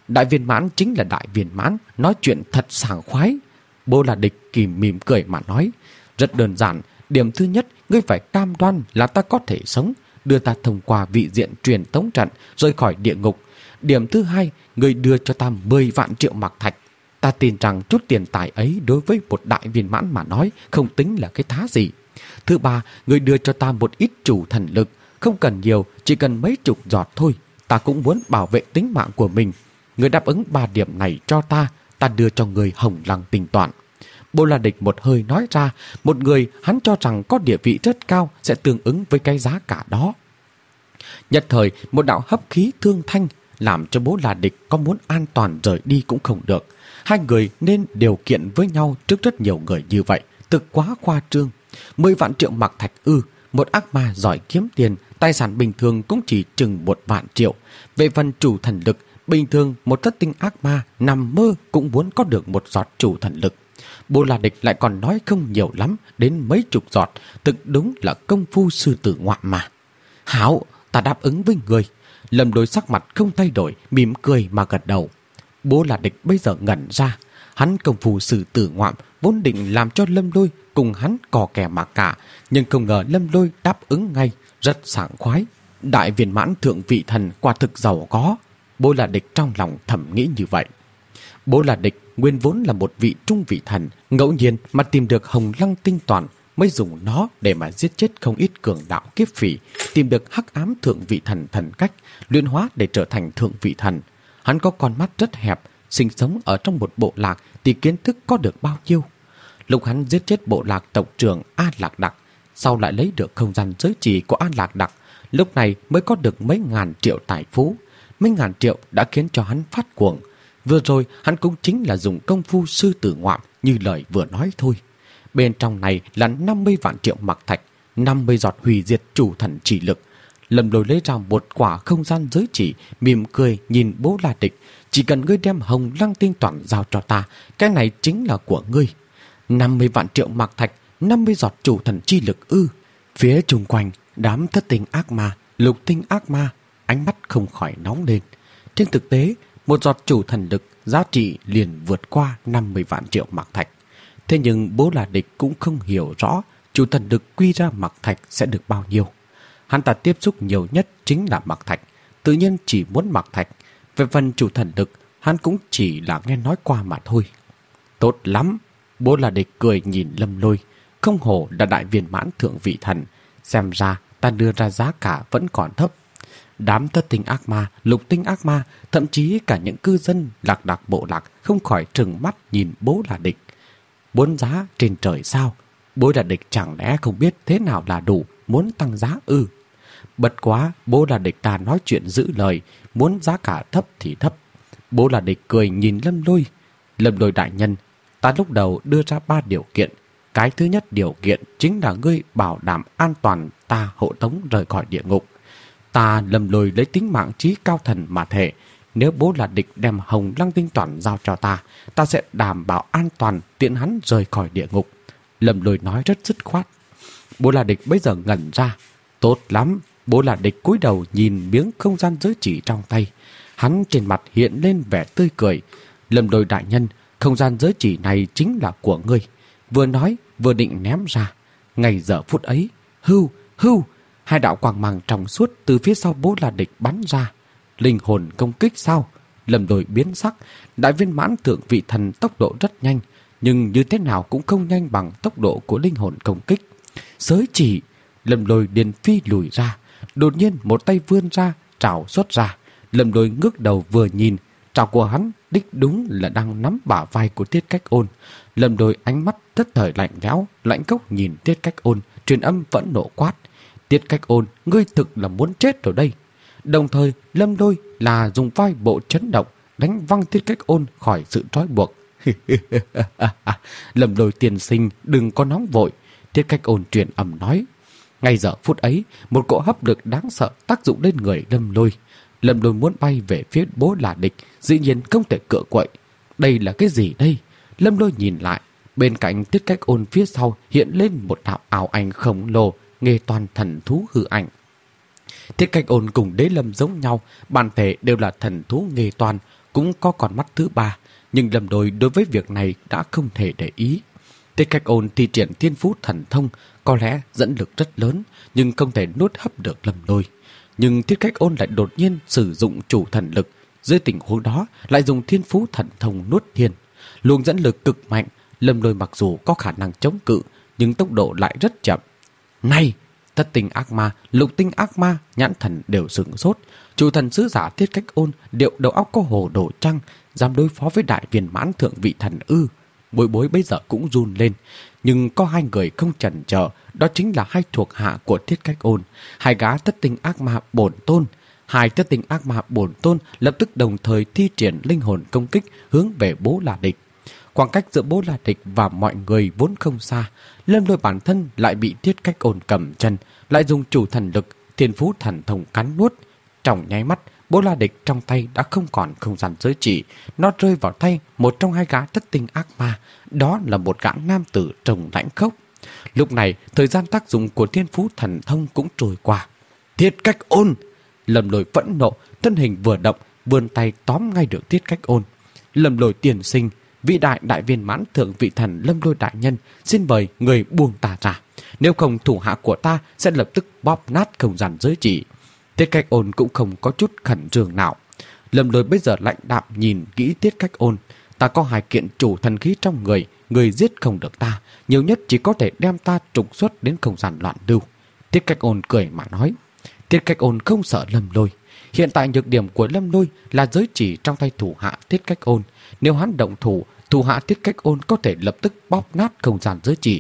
Đại viên mãn chính là đại viên mãn, nói chuyện thật sảng khoái. Bố là địch kìm mỉm cười mà nói. Rất đơn giản, điểm thứ nhất, ngươi phải cam đoan là ta có thể sống, đưa ta thông qua vị diện truyền tống trận rời khỏi địa ngục. Điểm thứ hai, ngươi đưa cho ta mười vạn triệu mặc thạch. Ta tin rằng chút tiền tài ấy đối với một đại viên mãn mà nói không tính là cái thá gì. Thứ ba, ngươi đưa cho ta một ít chủ thần lực, không cần nhiều, chỉ cần mấy chục giọt thôi. Ta cũng muốn bảo vệ tính mạng của mình. Ngươi đáp ứng ba điểm này cho ta, ta đưa cho người Hồng Lăng tính toán. Bố La Địch một hơi nói ra, một người hắn cho rằng có địa vị rất cao sẽ tương ứng với cái giá cả đó. Nhất thời, một đạo hấp khí thương thanh làm cho Bố La Địch có muốn an toàn rời đi cũng không được. Hai người nên điều kiện với nhau trước rất nhiều người như vậy, thực quá khoa trương. Mười vạn triệu mặc thạch ư, một ác ma giỏi kiếm tiền, tài sản bình thường cũng chỉ chừng một vạn triệu. Về phần chủ thần lực, bình thường một thất tinh ác ma nằm mơ cũng muốn có được một giọt chủ thần lực. Bố La Địch lại còn nói không nhiều lắm, đến mấy chục giọt, thực đúng là công phu sư tử ngoạm mà. Hảo, ta đáp ứng với người. Lâm Lôi sắc mặt không thay đổi, mỉm cười mà gật đầu. Bố La Địch bây giờ ngẩn ra, hắn công phu sư tử ngoạm vốn định làm cho Lâm Lôi cùng hắn cò kè mà cả, nhưng không ngờ Lâm Lôi đáp ứng ngay, rất sảng khoái. Đại viên mãn thượng vị thần quả thực giàu có. Bố La Địch trong lòng thầm nghĩ như vậy. Bố La Địch nguyên vốn là một vị trung vị thần, ngẫu nhiên mà tìm được Hồng Lăng tinh toàn, mới dùng nó để mà giết chết không ít cường đạo kiếp phỉ, tìm được hắc ám thượng vị thần thần cách, luyện hóa để trở thành thượng vị thần. Hắn có con mắt rất hẹp, sinh sống ở trong một bộ lạc thì kiến thức có được bao nhiêu. Lúc hắn giết chết bộ lạc tộc trưởng A Lạc Đặc, sau lại lấy được không gian giới chỉ của A Lạc Đặc, lúc này mới có được mấy ngàn triệu tài phú. Mấy ngàn triệu đã khiến cho hắn phát cuồng. Vừa rồi hắn cũng chính là dùng công phu sư tử ngoạm như lời vừa nói thôi. Bên trong này là năm mươi vạn triệu mặc thạch, năm mươi giọt hủy diệt chủ thần chỉ lực. Lâm Lôi lấy ra một quả không gian giới chỉ, mỉm cười nhìn Bố La Địch. Chỉ cần ngươi đem Hồng Lăng tinh toàn giao cho ta, cái này chính là của ngươi. năm mươi vạn triệu mặc thạch, năm mươi giọt chủ thần chi lực ư. Phía chung quanh, đám thất tinh ác ma, lục tinh ác ma, ánh mắt không khỏi nóng lên. Trên thực tế, một giọt chủ thần lực giá trị liền vượt qua năm mươi vạn triệu mặc thạch. Thế nhưng Bố La Địch cũng không hiểu rõ chủ thần lực quy ra mặc thạch sẽ được bao nhiêu. Hắn ta tiếp xúc nhiều nhất chính là mặc thạch, tự nhiên chỉ muốn mặc thạch. Về phần chủ thần lực, hắn cũng chỉ là nghe nói qua mà thôi. Tốt lắm, Bố La Địch cười nhìn Lâm Lôi, không hổ là đại viên mãn thượng vị thần, xem ra ta đưa ra giá cả vẫn còn thấp. Đám thất tinh ác ma, lục tinh ác ma, thậm chí cả những cư dân lạc đặc bộ lạc không khỏi trừng mắt nhìn Bố La Địch. Bốn giá trên trời sao? Bố La Địch chẳng lẽ không biết thế nào là đủ, muốn tăng giá ư? Bất quá, Bố La Địch ta nói chuyện giữ lời, muốn giá cả thấp thì thấp. Bố La Địch cười nhìn Lâm Lôi. Lâm Lôi đại nhân, ta lúc đầu đưa ra ba điều kiện. Cái thứ nhất điều kiện chính là ngươi bảo đảm an toàn ta hộ tống rời khỏi địa ngục. Ta Lâm Lôi lấy tính mạng trí cao thần mà thề, nếu Bố La Địch đem Hồng Lăng tinh toàn giao cho ta, ta sẽ đảm bảo an toàn tiện hắn rời khỏi địa ngục. Lâm Lôi nói rất dứt khoát. Bố La Địch bây giờ ngẩn ra. Tốt lắm. Bố La Địch cúi đầu nhìn miếng không gian giới chỉ trong tay. Hắn trên mặt hiện lên vẻ tươi cười. Lâm Lôi đại nhân, không gian giới chỉ này chính là của ngươi. Vừa nói vừa định ném ra. Ngay giờ phút ấy, hưu hưu, hai đạo quang mang trong suốt từ phía sau Bố La Địch bắn ra. Linh hồn công kích sao? Lâm Lôi biến sắc. Đại viên mãn thượng vị thần tốc độ rất nhanh, nhưng như thế nào cũng không nhanh bằng tốc độ của linh hồn công kích. Giới chỉ. Lâm Lôi điên phi lùi ra. Đột nhiên một tay vươn ra, trảo xuất ra. Lâm Lôi ngước đầu vừa nhìn, trảo của hắn đích đúng là đang nắm bả vai của Tiết Cách Ôn. Lâm Lôi ánh mắt tất thời lạnh lẽo, lạnh cốc nhìn Tiết Cách Ôn, truyền âm vẫn nộ quát. Tiết Cách Ôn, ngươi thực là muốn chết rồi đây. Đồng thời Lâm Lôi là dùng vai bộ chấn động đánh văng Tiết Cách Ôn khỏi sự trói buộc. Lâm Lôi tiên sinh đừng có nóng vội, Tiết Cách Ôn truyền âm nói. Ngay giờ phút ấy, một cỗ hấp lực đáng sợ tác dụng lên người Lâm Lôi. Lâm Lôi muốn bay về phía Bố La Địch, dĩ nhiên không thể cựa quậy. Đây là cái gì đây? Lâm Lôi nhìn lại, bên cạnh Tiết Cách Ôn phía sau hiện lên một đạo ảo ảnh khổng lồ, nghề toàn thần thú hư ảnh. Tiết Cách Ôn cùng Đế Lâm giống nhau, bản thể đều là thần thú nghề toàn, cũng có con mắt thứ ba, nhưng Lâm Lôi đối với việc này đã không thể để ý. Tiết Cách Ôn thi triển thiên phú thần thông có lẽ dẫn lực rất lớn, nhưng không thể nuốt hấp được Lâm Lôi. Nhưng Tiết Cách Ôn lại đột nhiên sử dụng chủ thần lực, dưới tình huống đó lại dùng thiên phú thần thông nuốt thiên. Luồng dẫn lực cực mạnh, Lâm Lôi mặc dù có khả năng chống cự, nhưng tốc độ lại rất chậm. Này! Thất tinh ác ma, lục tinh ác ma, nhãn thần đều sửng sốt. Chủ thần sứ giả Tiết Cách Ôn điệu đầu óc có hồ đồ trăng, dám đối phó với đại viên mãn thượng vị thần ư? Bối Bối bây giờ cũng run lên. Nhưng có hai người không chần chờ, đó chính là hai thuộc hạ của Tiết Cách Ôn, hai gã thất tinh ác ma bổn tôn. Hai thất tinh ác ma bổn tôn lập tức đồng thời thi triển linh hồn công kích hướng về Bố La Địch. Khoảng cách giữa Bố La Địch và mọi người vốn không xa, Lâm Lôi bản thân lại bị Tiết Cách Ôn cầm chân, lại dùng chủ thần lực, thiên phú thần thông cắn nuốt. Trong nháy mắt, Bố La Địch trong tay đã không còn không gian giới chỉ, nó rơi vào tay một trong hai gã thất tinh ác ma, đó là một gã nam tử trông lãnh khốc. Lúc này, thời gian tác dụng của thiên phú thần thông cũng trôi qua. Tiết Cách Ôn! Lâm Lôi phẫn nộ, thân hình vừa động, vươn tay tóm ngay được Tiết Cách Ôn. Lâm Lôi tiền sinh, vị đại đại viên mãn thượng vị thần Lâm Lôi đại nhân, xin mời người buông ta ra, nếu không thủ hạ của ta sẽ lập tức bóp nát không gian giới chỉ. Tiết Cách Ôn cũng không có chút khẩn trương nào. Lâm Lôi bây giờ lạnh đạm nhìn kỹ Tiết Cách Ôn. Ta có hai kiện chủ thần khí trong người, người giết không được ta, nhiều nhất chỉ có thể đem ta trục xuất đến không gian loạn lưu. Tiết Cách Ôn cười mà nói. Tiết Cách Ôn không sợ Lâm Lôi. Hiện tại nhược điểm của Lâm Lôi là giới chỉ trong tay thủ hạ Tiết Cách Ôn. Nếu hắn động thủ, thủ hạ Tiết Cách Ôn có thể lập tức bóp nát không gian giới chỉ.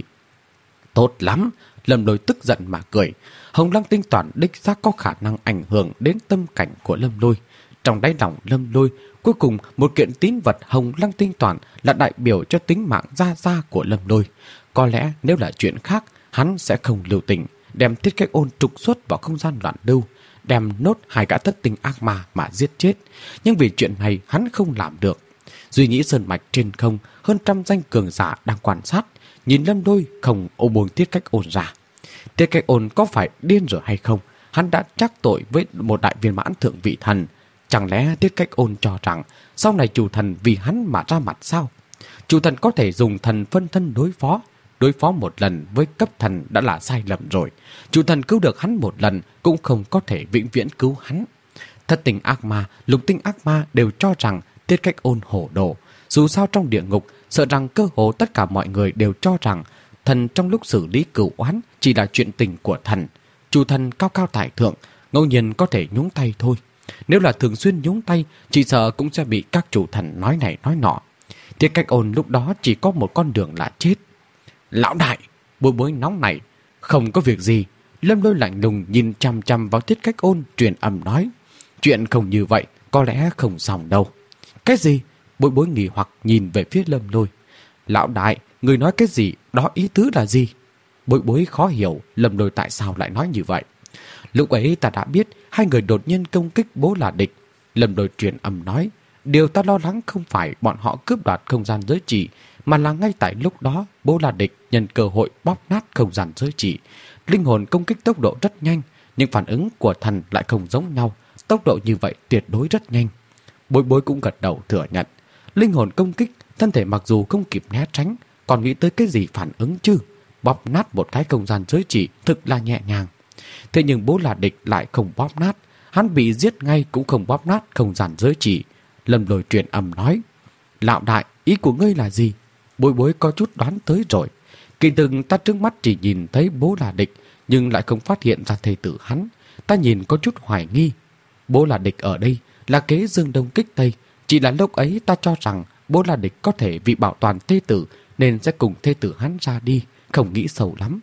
Tốt lắm! Lâm Lôi tức giận mà cười. Hồng Lăng Tinh Toàn đích xác có khả năng ảnh hưởng đến tâm cảnh của Lâm Lôi. Trong đáy lòng Lâm Lôi, cuối cùng một kiện tín vật Hồng Lăng Tinh Toàn là đại biểu cho tính mạng gia gia của Lâm Lôi. Có lẽ nếu là chuyện khác, hắn sẽ không lưu tình, đem Tiết Cách Ôn trục xuất vào không gian loạn lưu, đem nốt hai gã thất tinh ác ma mà giết chết. Nhưng vì chuyện này hắn không làm được. Duy nghĩ sơn mạch trên không, hơn trăm danh cường giả đang quan sát, nhìn Lâm Lôi không ô buông Tiết Cách Ôn ra. Tiết Cách Ôn có phải điên rồi hay không? Hắn đã trắc tội với một đại viên mãn thượng vị thần. Chẳng lẽ Tiết Cách Ôn cho rằng sau này chủ thần vì hắn mà ra mặt sao? Chủ thần có thể dùng thần phân thân đối phó. Đối phó một lần với cấp thần đã là sai lầm rồi. Chủ thần cứu được hắn một lần cũng không có thể vĩnh viễn cứu hắn. Thất tinh ác ma, lục tinh ác ma đều cho rằng Tiết Cách Ôn hổ đồ. Dù sao trong địa ngục, sợ rằng cơ hồ tất cả mọi người đều cho rằng thần trong lúc xử lý cửu oán chỉ là chuyện tình của thần. Chủ thần cao cao tại thượng, ngẫu nhiên có thể nhúng tay thôi. Nếu là thường xuyên nhúng tay, chỉ sợ cũng sẽ bị các chủ thần nói này nói nọ. Tiết Cách Ôn lúc đó chỉ có một con đường là chết. Lão đại! Bối Bối nóng này. Không có việc gì. Lâm Lôi lạnh lùng nhìn chằm chằm vào Tiết Cách Ôn, truyền âm nói. Chuyện không như vậy, có lẽ không xong đâu. Cái gì? Bối Bối nghi hoặc nhìn về phía Lâm Lôi. Lão đại, người nói cái gì? Đó ý tứ là gì? Bối Bối khó hiểu Lâm Lôi tại sao lại nói như vậy. Lúc ấy ta đã biết hai người đột nhiên công kích Bố là địch. Lâm Lôi truyền âm nói. Điều ta lo lắng không phải bọn họ cướp đoạt không gian giới chỉ, mà là ngay tại lúc đó Bố là địch nhân cơ hội bóp nát không gian giới chỉ. Linh hồn công kích tốc độ rất nhanh, nhưng phản ứng của thần lại không giống nhau. Tốc độ như vậy tuyệt đối rất nhanh. Bối Bối cũng gật đầu thừa nhận. Linh hồn công kích, thân thể mặc dù không kịp né tránh, còn nghĩ tới cái gì phản ứng chứ? Bóp nát một cái không gian giới chỉ thực là nhẹ nhàng. Thế nhưng Bố là địch lại không bóp nát. Hắn bị giết ngay cũng không bóp nát không gian giới chỉ. Lâm Lôi truyền âm nói. Lão đại, ý của ngươi là gì? Bối Bối có chút đoán tới rồi. Kỳ thực ta trước mắt chỉ nhìn thấy Bố là địch, nhưng lại không phát hiện ra thê tử hắn. Ta nhìn có chút hoài nghi. Bố là địch ở đây là kế dương đông kích tây. Chỉ là lúc ấy ta cho rằng Bố là địch có thể vì bảo toàn thê tử nên sẽ cùng thê tử hắn ra đi, không nghĩ sâu lắm.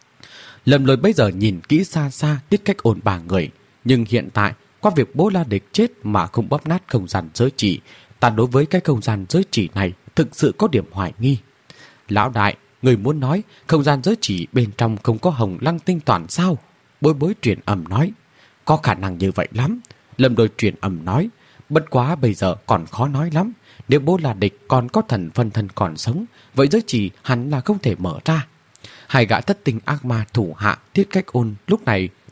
Lâm Lôi bây giờ nhìn kỹ xa xa Tiết Cách Ôn ba người, nhưng hiện tại qua việc Bố La Địch chết mà không bóp nát không gian giới chỉ, ta đối với cái không gian giới chỉ này thực sự có điểm hoài nghi. Lão đại, người muốn nói không gian giới chỉ bên trong không có Hồng Lăng Tinh Toàn sao? Bối Bối truyền âm nói. Có khả năng như vậy lắm. Lâm Lôi truyền âm nói. Bất quá bây giờ còn khó nói lắm. Nếu Bố là địch còn có thần phân thân còn sống, vậy giới chỉ hẳn là không thể mở ra. Hai gã thất tinh ác ma thủ hạ Tiết Cách Ôn lúc này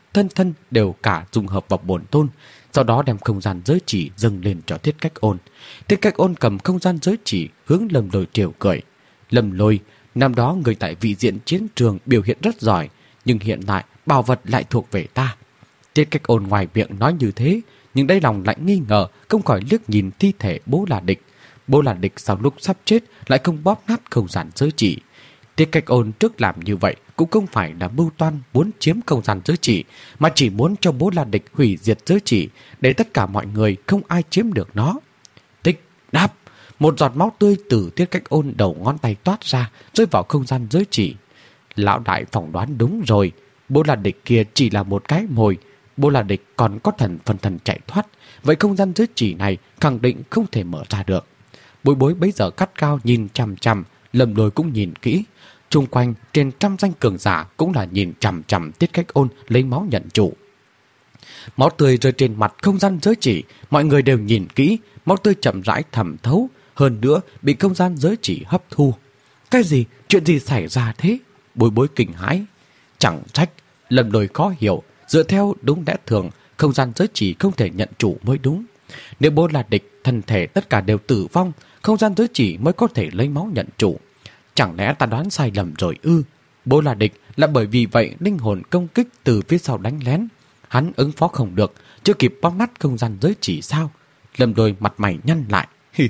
thân thân đều cả dung hợp vào bổn tôn, sau đó đem không gian giới chỉ dâng lên cho Thiết Cách Ôn. Thiết Cách Ôn cầm không gian giới chỉ hướng Lâm Lôi trêu cười. Lâm Lôi, năm đó người tại vị diện chiến trường biểu hiện rất giỏi, nhưng hiện tại bảo vật lại thuộc về ta. Thiết Cách Ôn ngoài miệng nói như thế, nhưng đáy lòng lại nghi ngờ, không khỏi liếc nhìn thi thể Bố La Địch. Bố La Địch sau lúc sắp chết lại không bóp nát không gian giới chỉ. Thiết Cách Ôn trước làm như vậy cũng không phải là mưu toan muốn chiếm không gian giới chỉ, mà chỉ muốn cho Bố La Địch hủy diệt giới chỉ, để tất cả mọi người không ai chiếm được nó. Tích đáp, một giọt máu tươi từ Thiết Cách Ôn đầu ngón tay toát ra, rơi vào không gian giới chỉ. Lão đại phỏng đoán đúng rồi, Bố La Địch kia chỉ là một cái mồi. Bố La Địch còn có thần phân thần chạy thoát, vậy không gian giới chỉ này khẳng định không thể mở ra được. Bối Bối bấy giờ cắt cao nhìn chằm chằm, Lâm Lôi cũng nhìn kỹ. Chung quanh trên trăm danh cường giả cũng là nhìn chằm chằm Thiết Cách Ôn lấy máu nhận chủ. Máu tươi rơi trên mặt không gian giới chỉ, mọi người đều nhìn kỹ, máu tươi chậm rãi thẩm thấu, hơn nữa bị không gian giới chỉ hấp thu. Cái gì? Chuyện gì xảy ra thế? Bối Bối kinh hãi. Chẳng trách, Lâm Lôi khó hiểu, dựa theo đúng lẽ thường, không gian giới chỉ không thể nhận chủ mới đúng. Nếu Bố La Địch, thân thể tất cả đều tử vong, không gian giới chỉ mới có thể lấy máu nhận chủ. Chẳng lẽ ta đoán sai lầm rồi ư? Bố La Địch là bởi vì vậy linh hồn công kích từ phía sau đánh lén. Hắn ứng phó không được, chưa kịp bóp nát không gian giới chỉ sao? Lâm Lôi mặt mày nhăn lại.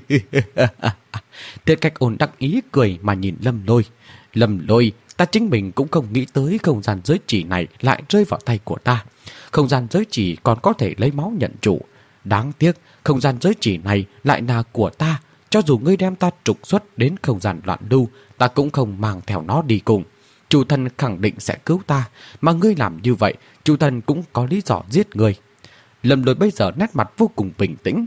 Thiết Cách Ôn đắc ý cười mà nhìn Lâm Lôi. Lâm Lôi, ta chính mình cũng không nghĩ tới không gian giới chỉ này lại rơi vào tay của ta. Không gian giới chỉ còn có thể lấy máu nhận chủ. Đáng tiếc, không gian giới chỉ này lại là của ta. Cho dù ngươi đem ta trục xuất đến không gian loạn lưu, ta cũng không mang theo nó đi cùng. Chủ thần khẳng định sẽ cứu ta, mà ngươi làm như vậy, chủ thần cũng có lý do giết ngươi. Lâm Lôi bây giờ nét mặt vô cùng bình tĩnh.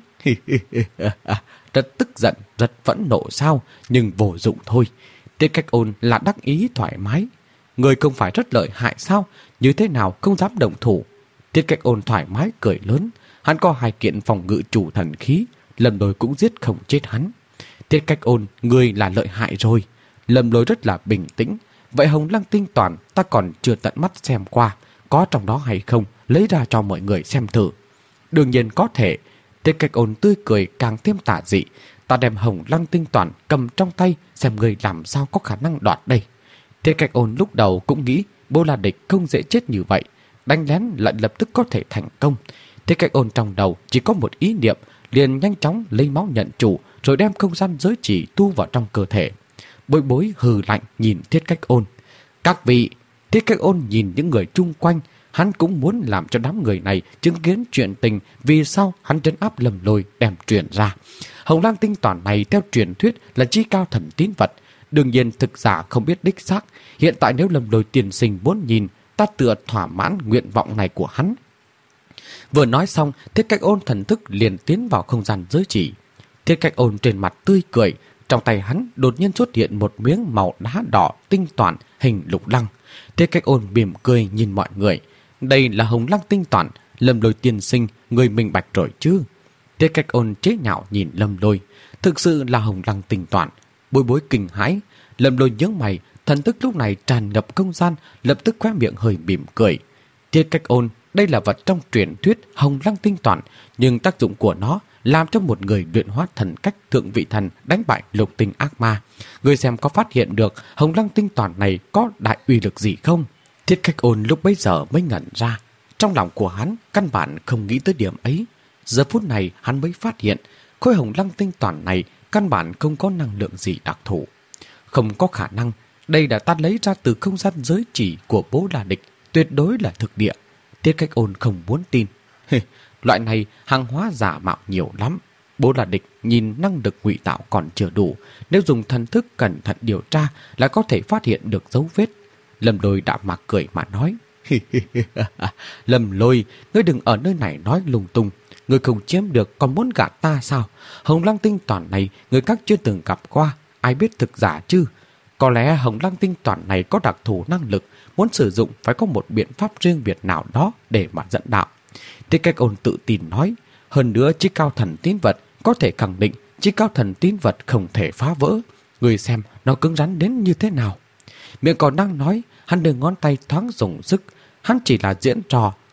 Rất tức giận, rất phẫn nộ sao, nhưng vô dụng thôi. Thiết Cách Ôn là đắc ý thoải mái. Ngươi không phải rất lợi hại sao, như thế nào không dám động thủ. Thiết Cách Ôn thoải mái cười lớn. Hắn có hai kiện phòng ngự chủ thần khí, Lâm Lôi cũng giết không chết hắn. Thiết Cách Ôn, ngươi là lợi hại rồi. Lâm Lôi rất là bình tĩnh. Vậy Hồng Lăng tinh toàn ta còn chưa tận mắt xem qua, có trong đó hay không, lấy ra cho mọi người xem thử. Đương nhiên có thể. Thiết Cách Ôn tươi cười càng thêm tà dị. Ta đem Hồng Lăng tinh toàn cầm trong tay, xem người làm sao có khả năng đoạt đây. Thiết Cách Ôn lúc đầu cũng nghĩ Bố La Địch không dễ chết như vậy, đánh lén lại lập tức có thể thành công. Thiết Cách Ôn trong đầu chỉ có một ý niệm, liền nhanh chóng lấy máu nhận chủ, rồi đem không gian giới chỉ tu vào trong cơ thể. Bối Bối hừ lạnh nhìn Thiết Cách Ôn. Các vị, Thiết Cách Ôn nhìn những người chung quanh, hắn cũng muốn làm cho đám người này chứng kiến chuyện tình vì sao hắn trấn áp Lâm Lôi đem truyền ra. Hồng Lăng tinh toàn này theo truyền thuyết là chí cao thần tín vật, đương nhiên thực giả không biết đích xác. Hiện tại nếu Lâm Lôi tiền sinh muốn nhìn, ta tựa thỏa mãn nguyện vọng này của hắn. Vừa nói xong, Thiết Cách Ôn thần thức liền tiến vào không gian giới chỉ. Thiết Cách Ôn trên mặt tươi cười, trong tay hắn đột nhiên xuất hiện một miếng màu đá đỏ tinh toàn hình lục lăng. Thiết Cách Ôn mỉm cười nhìn mọi người. Đây là Hồng Lăng tinh toàn, Lâm Lôi tiên sinh, người minh bạch rồi chứ? Thiết Cách Ôn chế nhạo nhìn Lâm Lôi. Thực sự là Hồng Lăng tinh toàn. Bối Bối kinh hãi. Lâm Lôi nhướng mày, thần thức lúc này tràn ngập không gian, lập tức khóe miệng hơi mỉm cười. Thiết Cách Ôn, đây là vật trong truyền thuyết Hồng Lăng tinh toàn, nhưng tác dụng của nó làm cho một người luyện hóa thần cách thượng vị thần đánh bại lục tinh ác ma. Người xem có phát hiện được Hồng Lăng tinh toàn này có đại uy lực gì không? Thiết Cách Ôn lúc bấy giờ mới ngẩn ra. Trong lòng của hắn căn bản không nghĩ tới điểm ấy. Giờ phút này hắn mới phát hiện khối Hồng Lăng tinh toàn này căn bản không có năng lượng gì đặc thù. Không có khả năng, đây đã ta lấy ra từ không gian giới chỉ của Bố La Địch, tuyệt đối là thực địa. Thiết Cách Ôn không muốn tin. Loại này hàng hóa giả mạo nhiều lắm. Bố La Địch nhìn năng lực ngụy tạo còn chưa đủ, nếu dùng thần thức cẩn thận điều tra là có thể phát hiện được dấu vết. Lâm Lôi đạm mạc cười mà nói. Lâm Lôi, ngươi đừng ở nơi này nói lung tung. Ngươi không chiếm được còn muốn gạt ta sao? Hồng Lăng tinh toàn này người khác chưa từng gặp qua, ai biết thực giả chứ? Có lẽ Hồng Lăng tinh toàn này có đặc thù năng lực, muốn sử dụng phải có một biện pháp riêng biệt nào đó để mà dẫn đạo. Thiết Cách Ôn tự tin nói. Hơn nữa chí cao thần tín vật có thể khẳng định chí cao thần tín vật không thể phá vỡ. Người xem nó cứng rắn đến như thế nào. Miệng còn đang nói, hắn đưa ngón tay thoáng dùng sức. Hắn chỉ là diễn trò,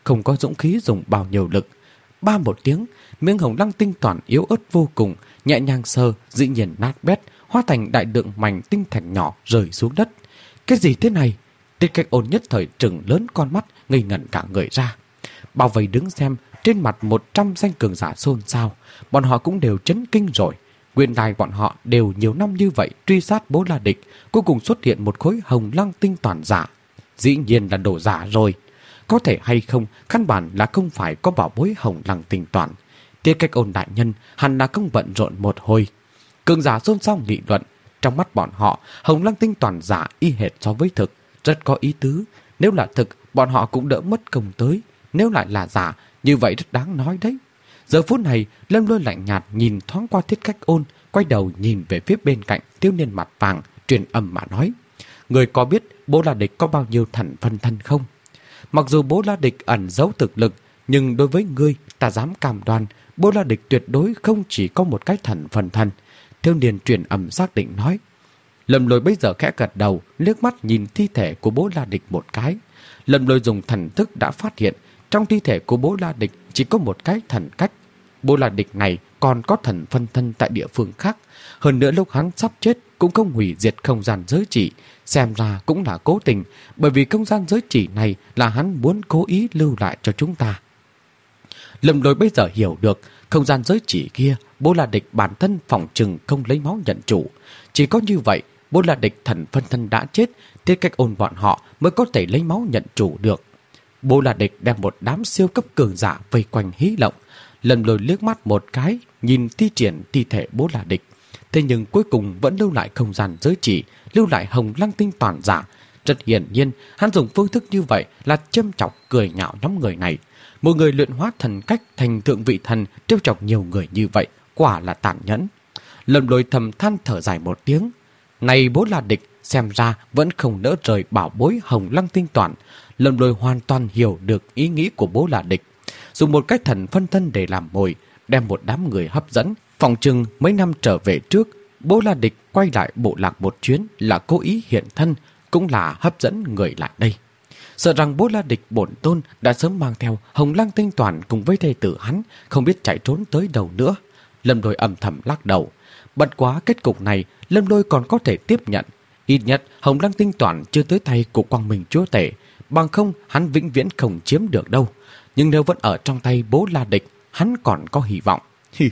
không có dũng khí dùng bao nhiêu lực. Ba một tiếng, miếng hồng lăng tinh toàn yếu ớt vô cùng, nhẹ nhàng sờ, dĩ nhiên nát bét, hóa thành đại lượng mảnh tinh thạch nhỏ rơi xuống đất. Cái gì thế này? Tiết Cách Ôn nhất thời trừng lớn con mắt, ngây ngẩn cả người ra. Bao vây đứng xem, trên mặt một trăm danh cường giả xôn xao, bọn họ cũng đều chấn kinh rồi. Nguyên lai bọn họ đều nhiều năm như vậy truy sát Bố La Địch, cuối cùng xuất hiện một khối hồng lăng tinh toàn giả. Dĩ nhiên là đồ giả rồi. Có thể hay không, căn bản là không phải có bảo bối hồng lăng tinh toàn. Tiết Cách Ôn đại nhân hẳn là không bận rộn một hồi. Cường giả xôn xao nghị luận. Trong mắt bọn họ, hồng lăng tinh toàn giả y hệt so với thực, rất có ý tứ. Nếu là thực, bọn họ cũng đỡ mất công tới. Nếu lại là giả, như vậy rất đáng nói đấy. Giờ phút này, Lâm Lôi lạnh nhạt nhìn thoáng qua Tiết Cách Ôn, quay đầu nhìn về phía bên cạnh thiếu niên mặt vàng, truyền âm mà nói: người có biết Bố La Địch có bao nhiêu thần phân thân không? Mặc dù Bố La Địch ẩn giấu thực lực, nhưng đối với ngươi, ta dám cam đoan, Bố La Địch tuyệt đối không chỉ có một cái thần phân thân. Thiếu niên truyền âm xác định nói. Lâm Lôi bây giờ khẽ gật đầu, liếc mắt nhìn thi thể của Bố La Địch một cái. Lâm Lôi dùng thần thức đã phát hiện, trong thi thể của Bố La Địch chỉ có một cái thần cách. Bố La Địch này còn có thần phân thân tại địa phương khác. Hơn nữa lúc hắn sắp chết cũng không hủy diệt không gian giới chỉ. Xem ra cũng là cố tình, bởi vì không gian giới chỉ này là hắn muốn cố ý lưu lại cho chúng ta. Lâm Lôi bây giờ hiểu được, không gian giới chỉ kia Bố La Địch bản thân phòng trừng không lấy máu nhận chủ. Chỉ có như vậy, Bố La Địch thần phân thân đã chết, Tiết Cách Ôn bọn họ mới có thể lấy máu nhận chủ được. Bố La Địch đem một đám siêu cấp cường giả vây quanh hí lộng. Lâm Lôi liếc mắt một cái, nhìn thi triển thi thể Bố La Địch. Thế nhưng cuối cùng vẫn lưu lại không gian giới chỉ, lưu lại hồng lăng tinh toàn giả. Rất hiển nhiên, hắn dùng phương thức như vậy là châm chọc cười nhạo nhóm người này. Một người luyện hóa thần cách thành thượng vị thần trêu chọc nhiều người như vậy, quả là tàn nhẫn. Lâm Lôi thầm than thở dài một tiếng. Này Bố La Địch, xem ra vẫn không nỡ rời bảo bối hồng lăng tinh toàn. Lâm Lôi hoàn toàn hiểu được ý nghĩ của Bố La Địch. Dùng một cái thần phân thân để làm mồi, đem một đám người hấp dẫn. Phòng trừng mấy năm trở về trước, Bố La Địch quay lại bộ lạc một chuyến là cố ý hiện thân, cũng là hấp dẫn người lại đây. Sợ rằng Bố La Địch bổn tôn đã sớm mang theo hồng lăng tinh toàn cùng với thê tử hắn, không biết chạy trốn tới đâu nữa. Lâm Lôi âm thầm lắc đầu. Bất quá kết cục này, Lâm Lôi còn có thể tiếp nhận. Ít nhất hồng lăng tinh toàn chưa tới tay của Quang Minh Chúa Tể, bằng không hắn vĩnh viễn không chiếm được đâu. Nhưng nếu vẫn ở trong tay Bố La Địch, hắn còn có hy vọng.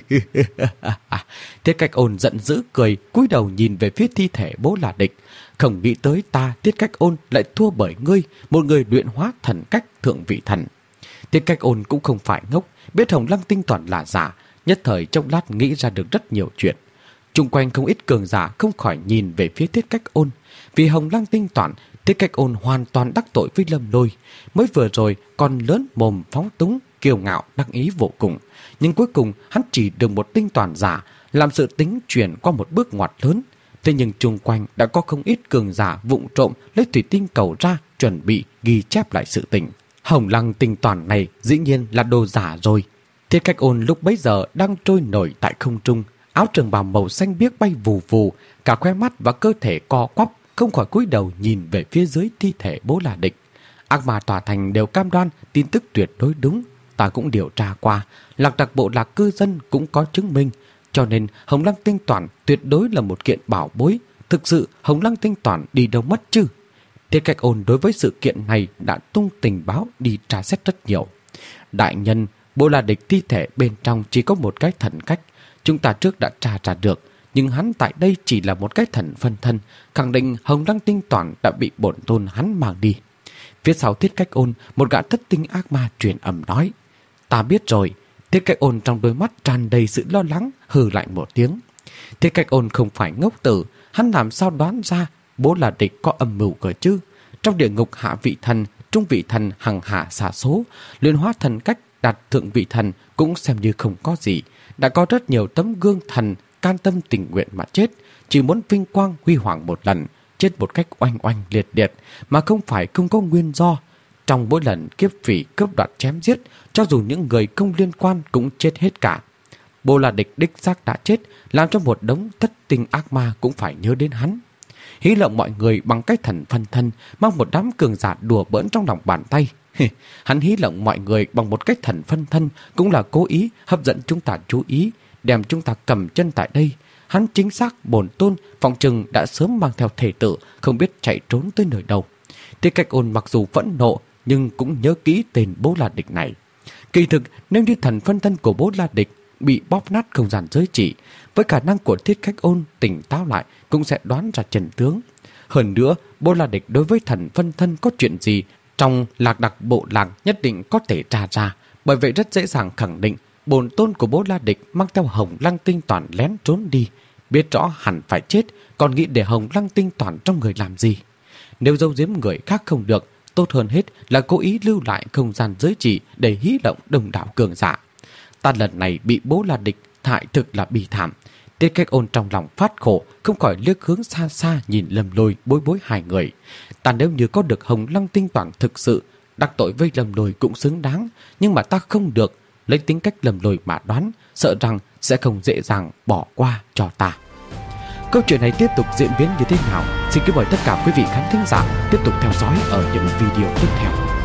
Tiết Cách Ôn giận dữ cười, cúi đầu nhìn về phía thi thể Bố La Địch. Không nghĩ tới ta Tiết Cách Ôn lại thua bởi ngươi, một người luyện hóa thần cách thượng vị thần. Tiết Cách Ôn cũng không phải ngốc, biết hồng lăng tinh toàn là giả, nhất thời trong lát nghĩ ra được rất nhiều chuyện. Chung quanh không ít cường giả không khỏi nhìn về phía Tiết Cách Ôn. Vì hồng lăng tinh toàn, Tiết Cách Ôn hoàn toàn đắc tội với Lâm Lôi. Mới vừa rồi còn lớn mồm phóng túng, kiêu ngạo đắc ý vô cùng. Nhưng cuối cùng hắn chỉ được một tinh toàn giả, làm sự tính chuyển qua một bước ngoặt lớn. Thế nhưng chung quanh đã có không ít cường giả vụng trộm lấy thủy tinh cầu ra, chuẩn bị ghi chép lại sự tình. Hồng lăng tinh toàn này dĩ nhiên là đồ giả rồi. Tiết Cách Ôn lúc bấy giờ đang trôi nổi tại không trung, áo trường bào màu xanh biếc bay vù vù, cả khóe mắt và cơ thể co quắp, không khỏi cúi đầu nhìn về phía dưới thi thể Bố La Địch. Ác ma tòa thành đều cam đoan tin tức tuyệt đối đúng. Ta cũng điều tra qua, lạc đặc bộ lạc cư dân cũng có chứng minh. Cho nên hồng lăng tinh toàn tuyệt đối là một kiện bảo bối. Thực sự hồng lăng tinh toàn đi đâu mất chứ? Tiết Cách Ôn đối với sự kiện này đã tung tình báo đi tra xét rất nhiều. Đại nhân, Bố La Địch thi thể bên trong chỉ có một cái thần cách. Chúng ta trước đã tra ra được, nhưng hắn tại đây chỉ là một cái thần phân thân, khẳng định hồng lăng tinh toàn đã bị bổn tôn hắn mang đi. Phía sau Tiết Cách Ôn, một gã thất tinh ác ma truyền âm nói. Ta biết rồi. Tiết Cách Ôn trong đôi mắt tràn đầy sự lo lắng, hừ lại một tiếng. Tiết Cách Ôn không phải ngốc tử, hắn làm sao đoán ra Bố La Địch có âm mưu cơ chứ? Trong địa ngục hạ vị thần, trung vị thần hằng hạ xả số, luyện hóa thần cách đạt thượng vị thần cũng xem như không có gì. Đã có rất nhiều tấm gương thần can tâm tình nguyện mà chết, chỉ muốn vinh quang huy hoàng một lần, chết một cách oanh oanh liệt liệt, mà không phải không có nguyên do. Trong mỗi lần kiếp phỉ cướp đoạt chém giết, cho dù những người không liên quan cũng chết hết cả. Bố La Địch đích xác đã chết, làm cho một đống thất tinh ác ma cũng phải nhớ đến hắn. Hí lộng mọi người bằng cái thần phân thân, mang một đám cường giả đùa bỡn trong lòng bàn tay. Hắn hí lộng mọi người bằng một cách thần phân thân, cũng là cố ý hấp dẫn chúng ta chú ý, đem chúng ta cầm chân tại đây. Hắn chính xác bổn tôn phòng trừng đã sớm mang theo thể tử, không biết chạy trốn tới nơi đâu. Tiết Cách Ôn mặc dù phẫn nộ nhưng cũng nhớ kỹ tên Bố La Địch này. Kỳ thực nếu như thần phân thân của Bố La Địch bị bóp nát không gian giới chỉ, với khả năng của Tiết Cách Ôn tỉnh táo lại cũng sẽ đoán ra chân tướng. Hơn nữa, Bố La Địch đối với thần phân thân có chuyện gì trong lạc đặc bộ lạc nhất định có thể tra ra, bởi vậy rất dễ dàng khẳng định bổn tôn của Bố La Địch mang theo Hồng Lăng Tinh Toàn lén trốn đi, biết rõ hẳn phải chết, còn nghĩ để Hồng Lăng Tinh Toàn trong người làm gì. Nếu giấu giếm người khác không được, tốt hơn hết là cố ý lưu lại không gian giới chỉ để hí động đông đảo cường giả. Ta lần này bị Bố La Địch hại thực là bi thảm. Tiết Cách Ôn trong lòng phát khổ, không khỏi liếc hướng xa xa nhìn Lâm Lôi bối bối hai người. Ta nếu như có được Hồng Lăng Tinh Toàn thực sự, đắc tội với Lâm Lôi cũng xứng đáng, nhưng mà ta không được. Lấy tính cách Lâm Lôi mà đoán, sợ rằng sẽ không dễ dàng bỏ qua cho ta. Câu chuyện này tiếp tục diễn biến như thế nào? Xin kính mời tất cả quý vị khán thính giả tiếp tục theo dõi ở những video tiếp theo.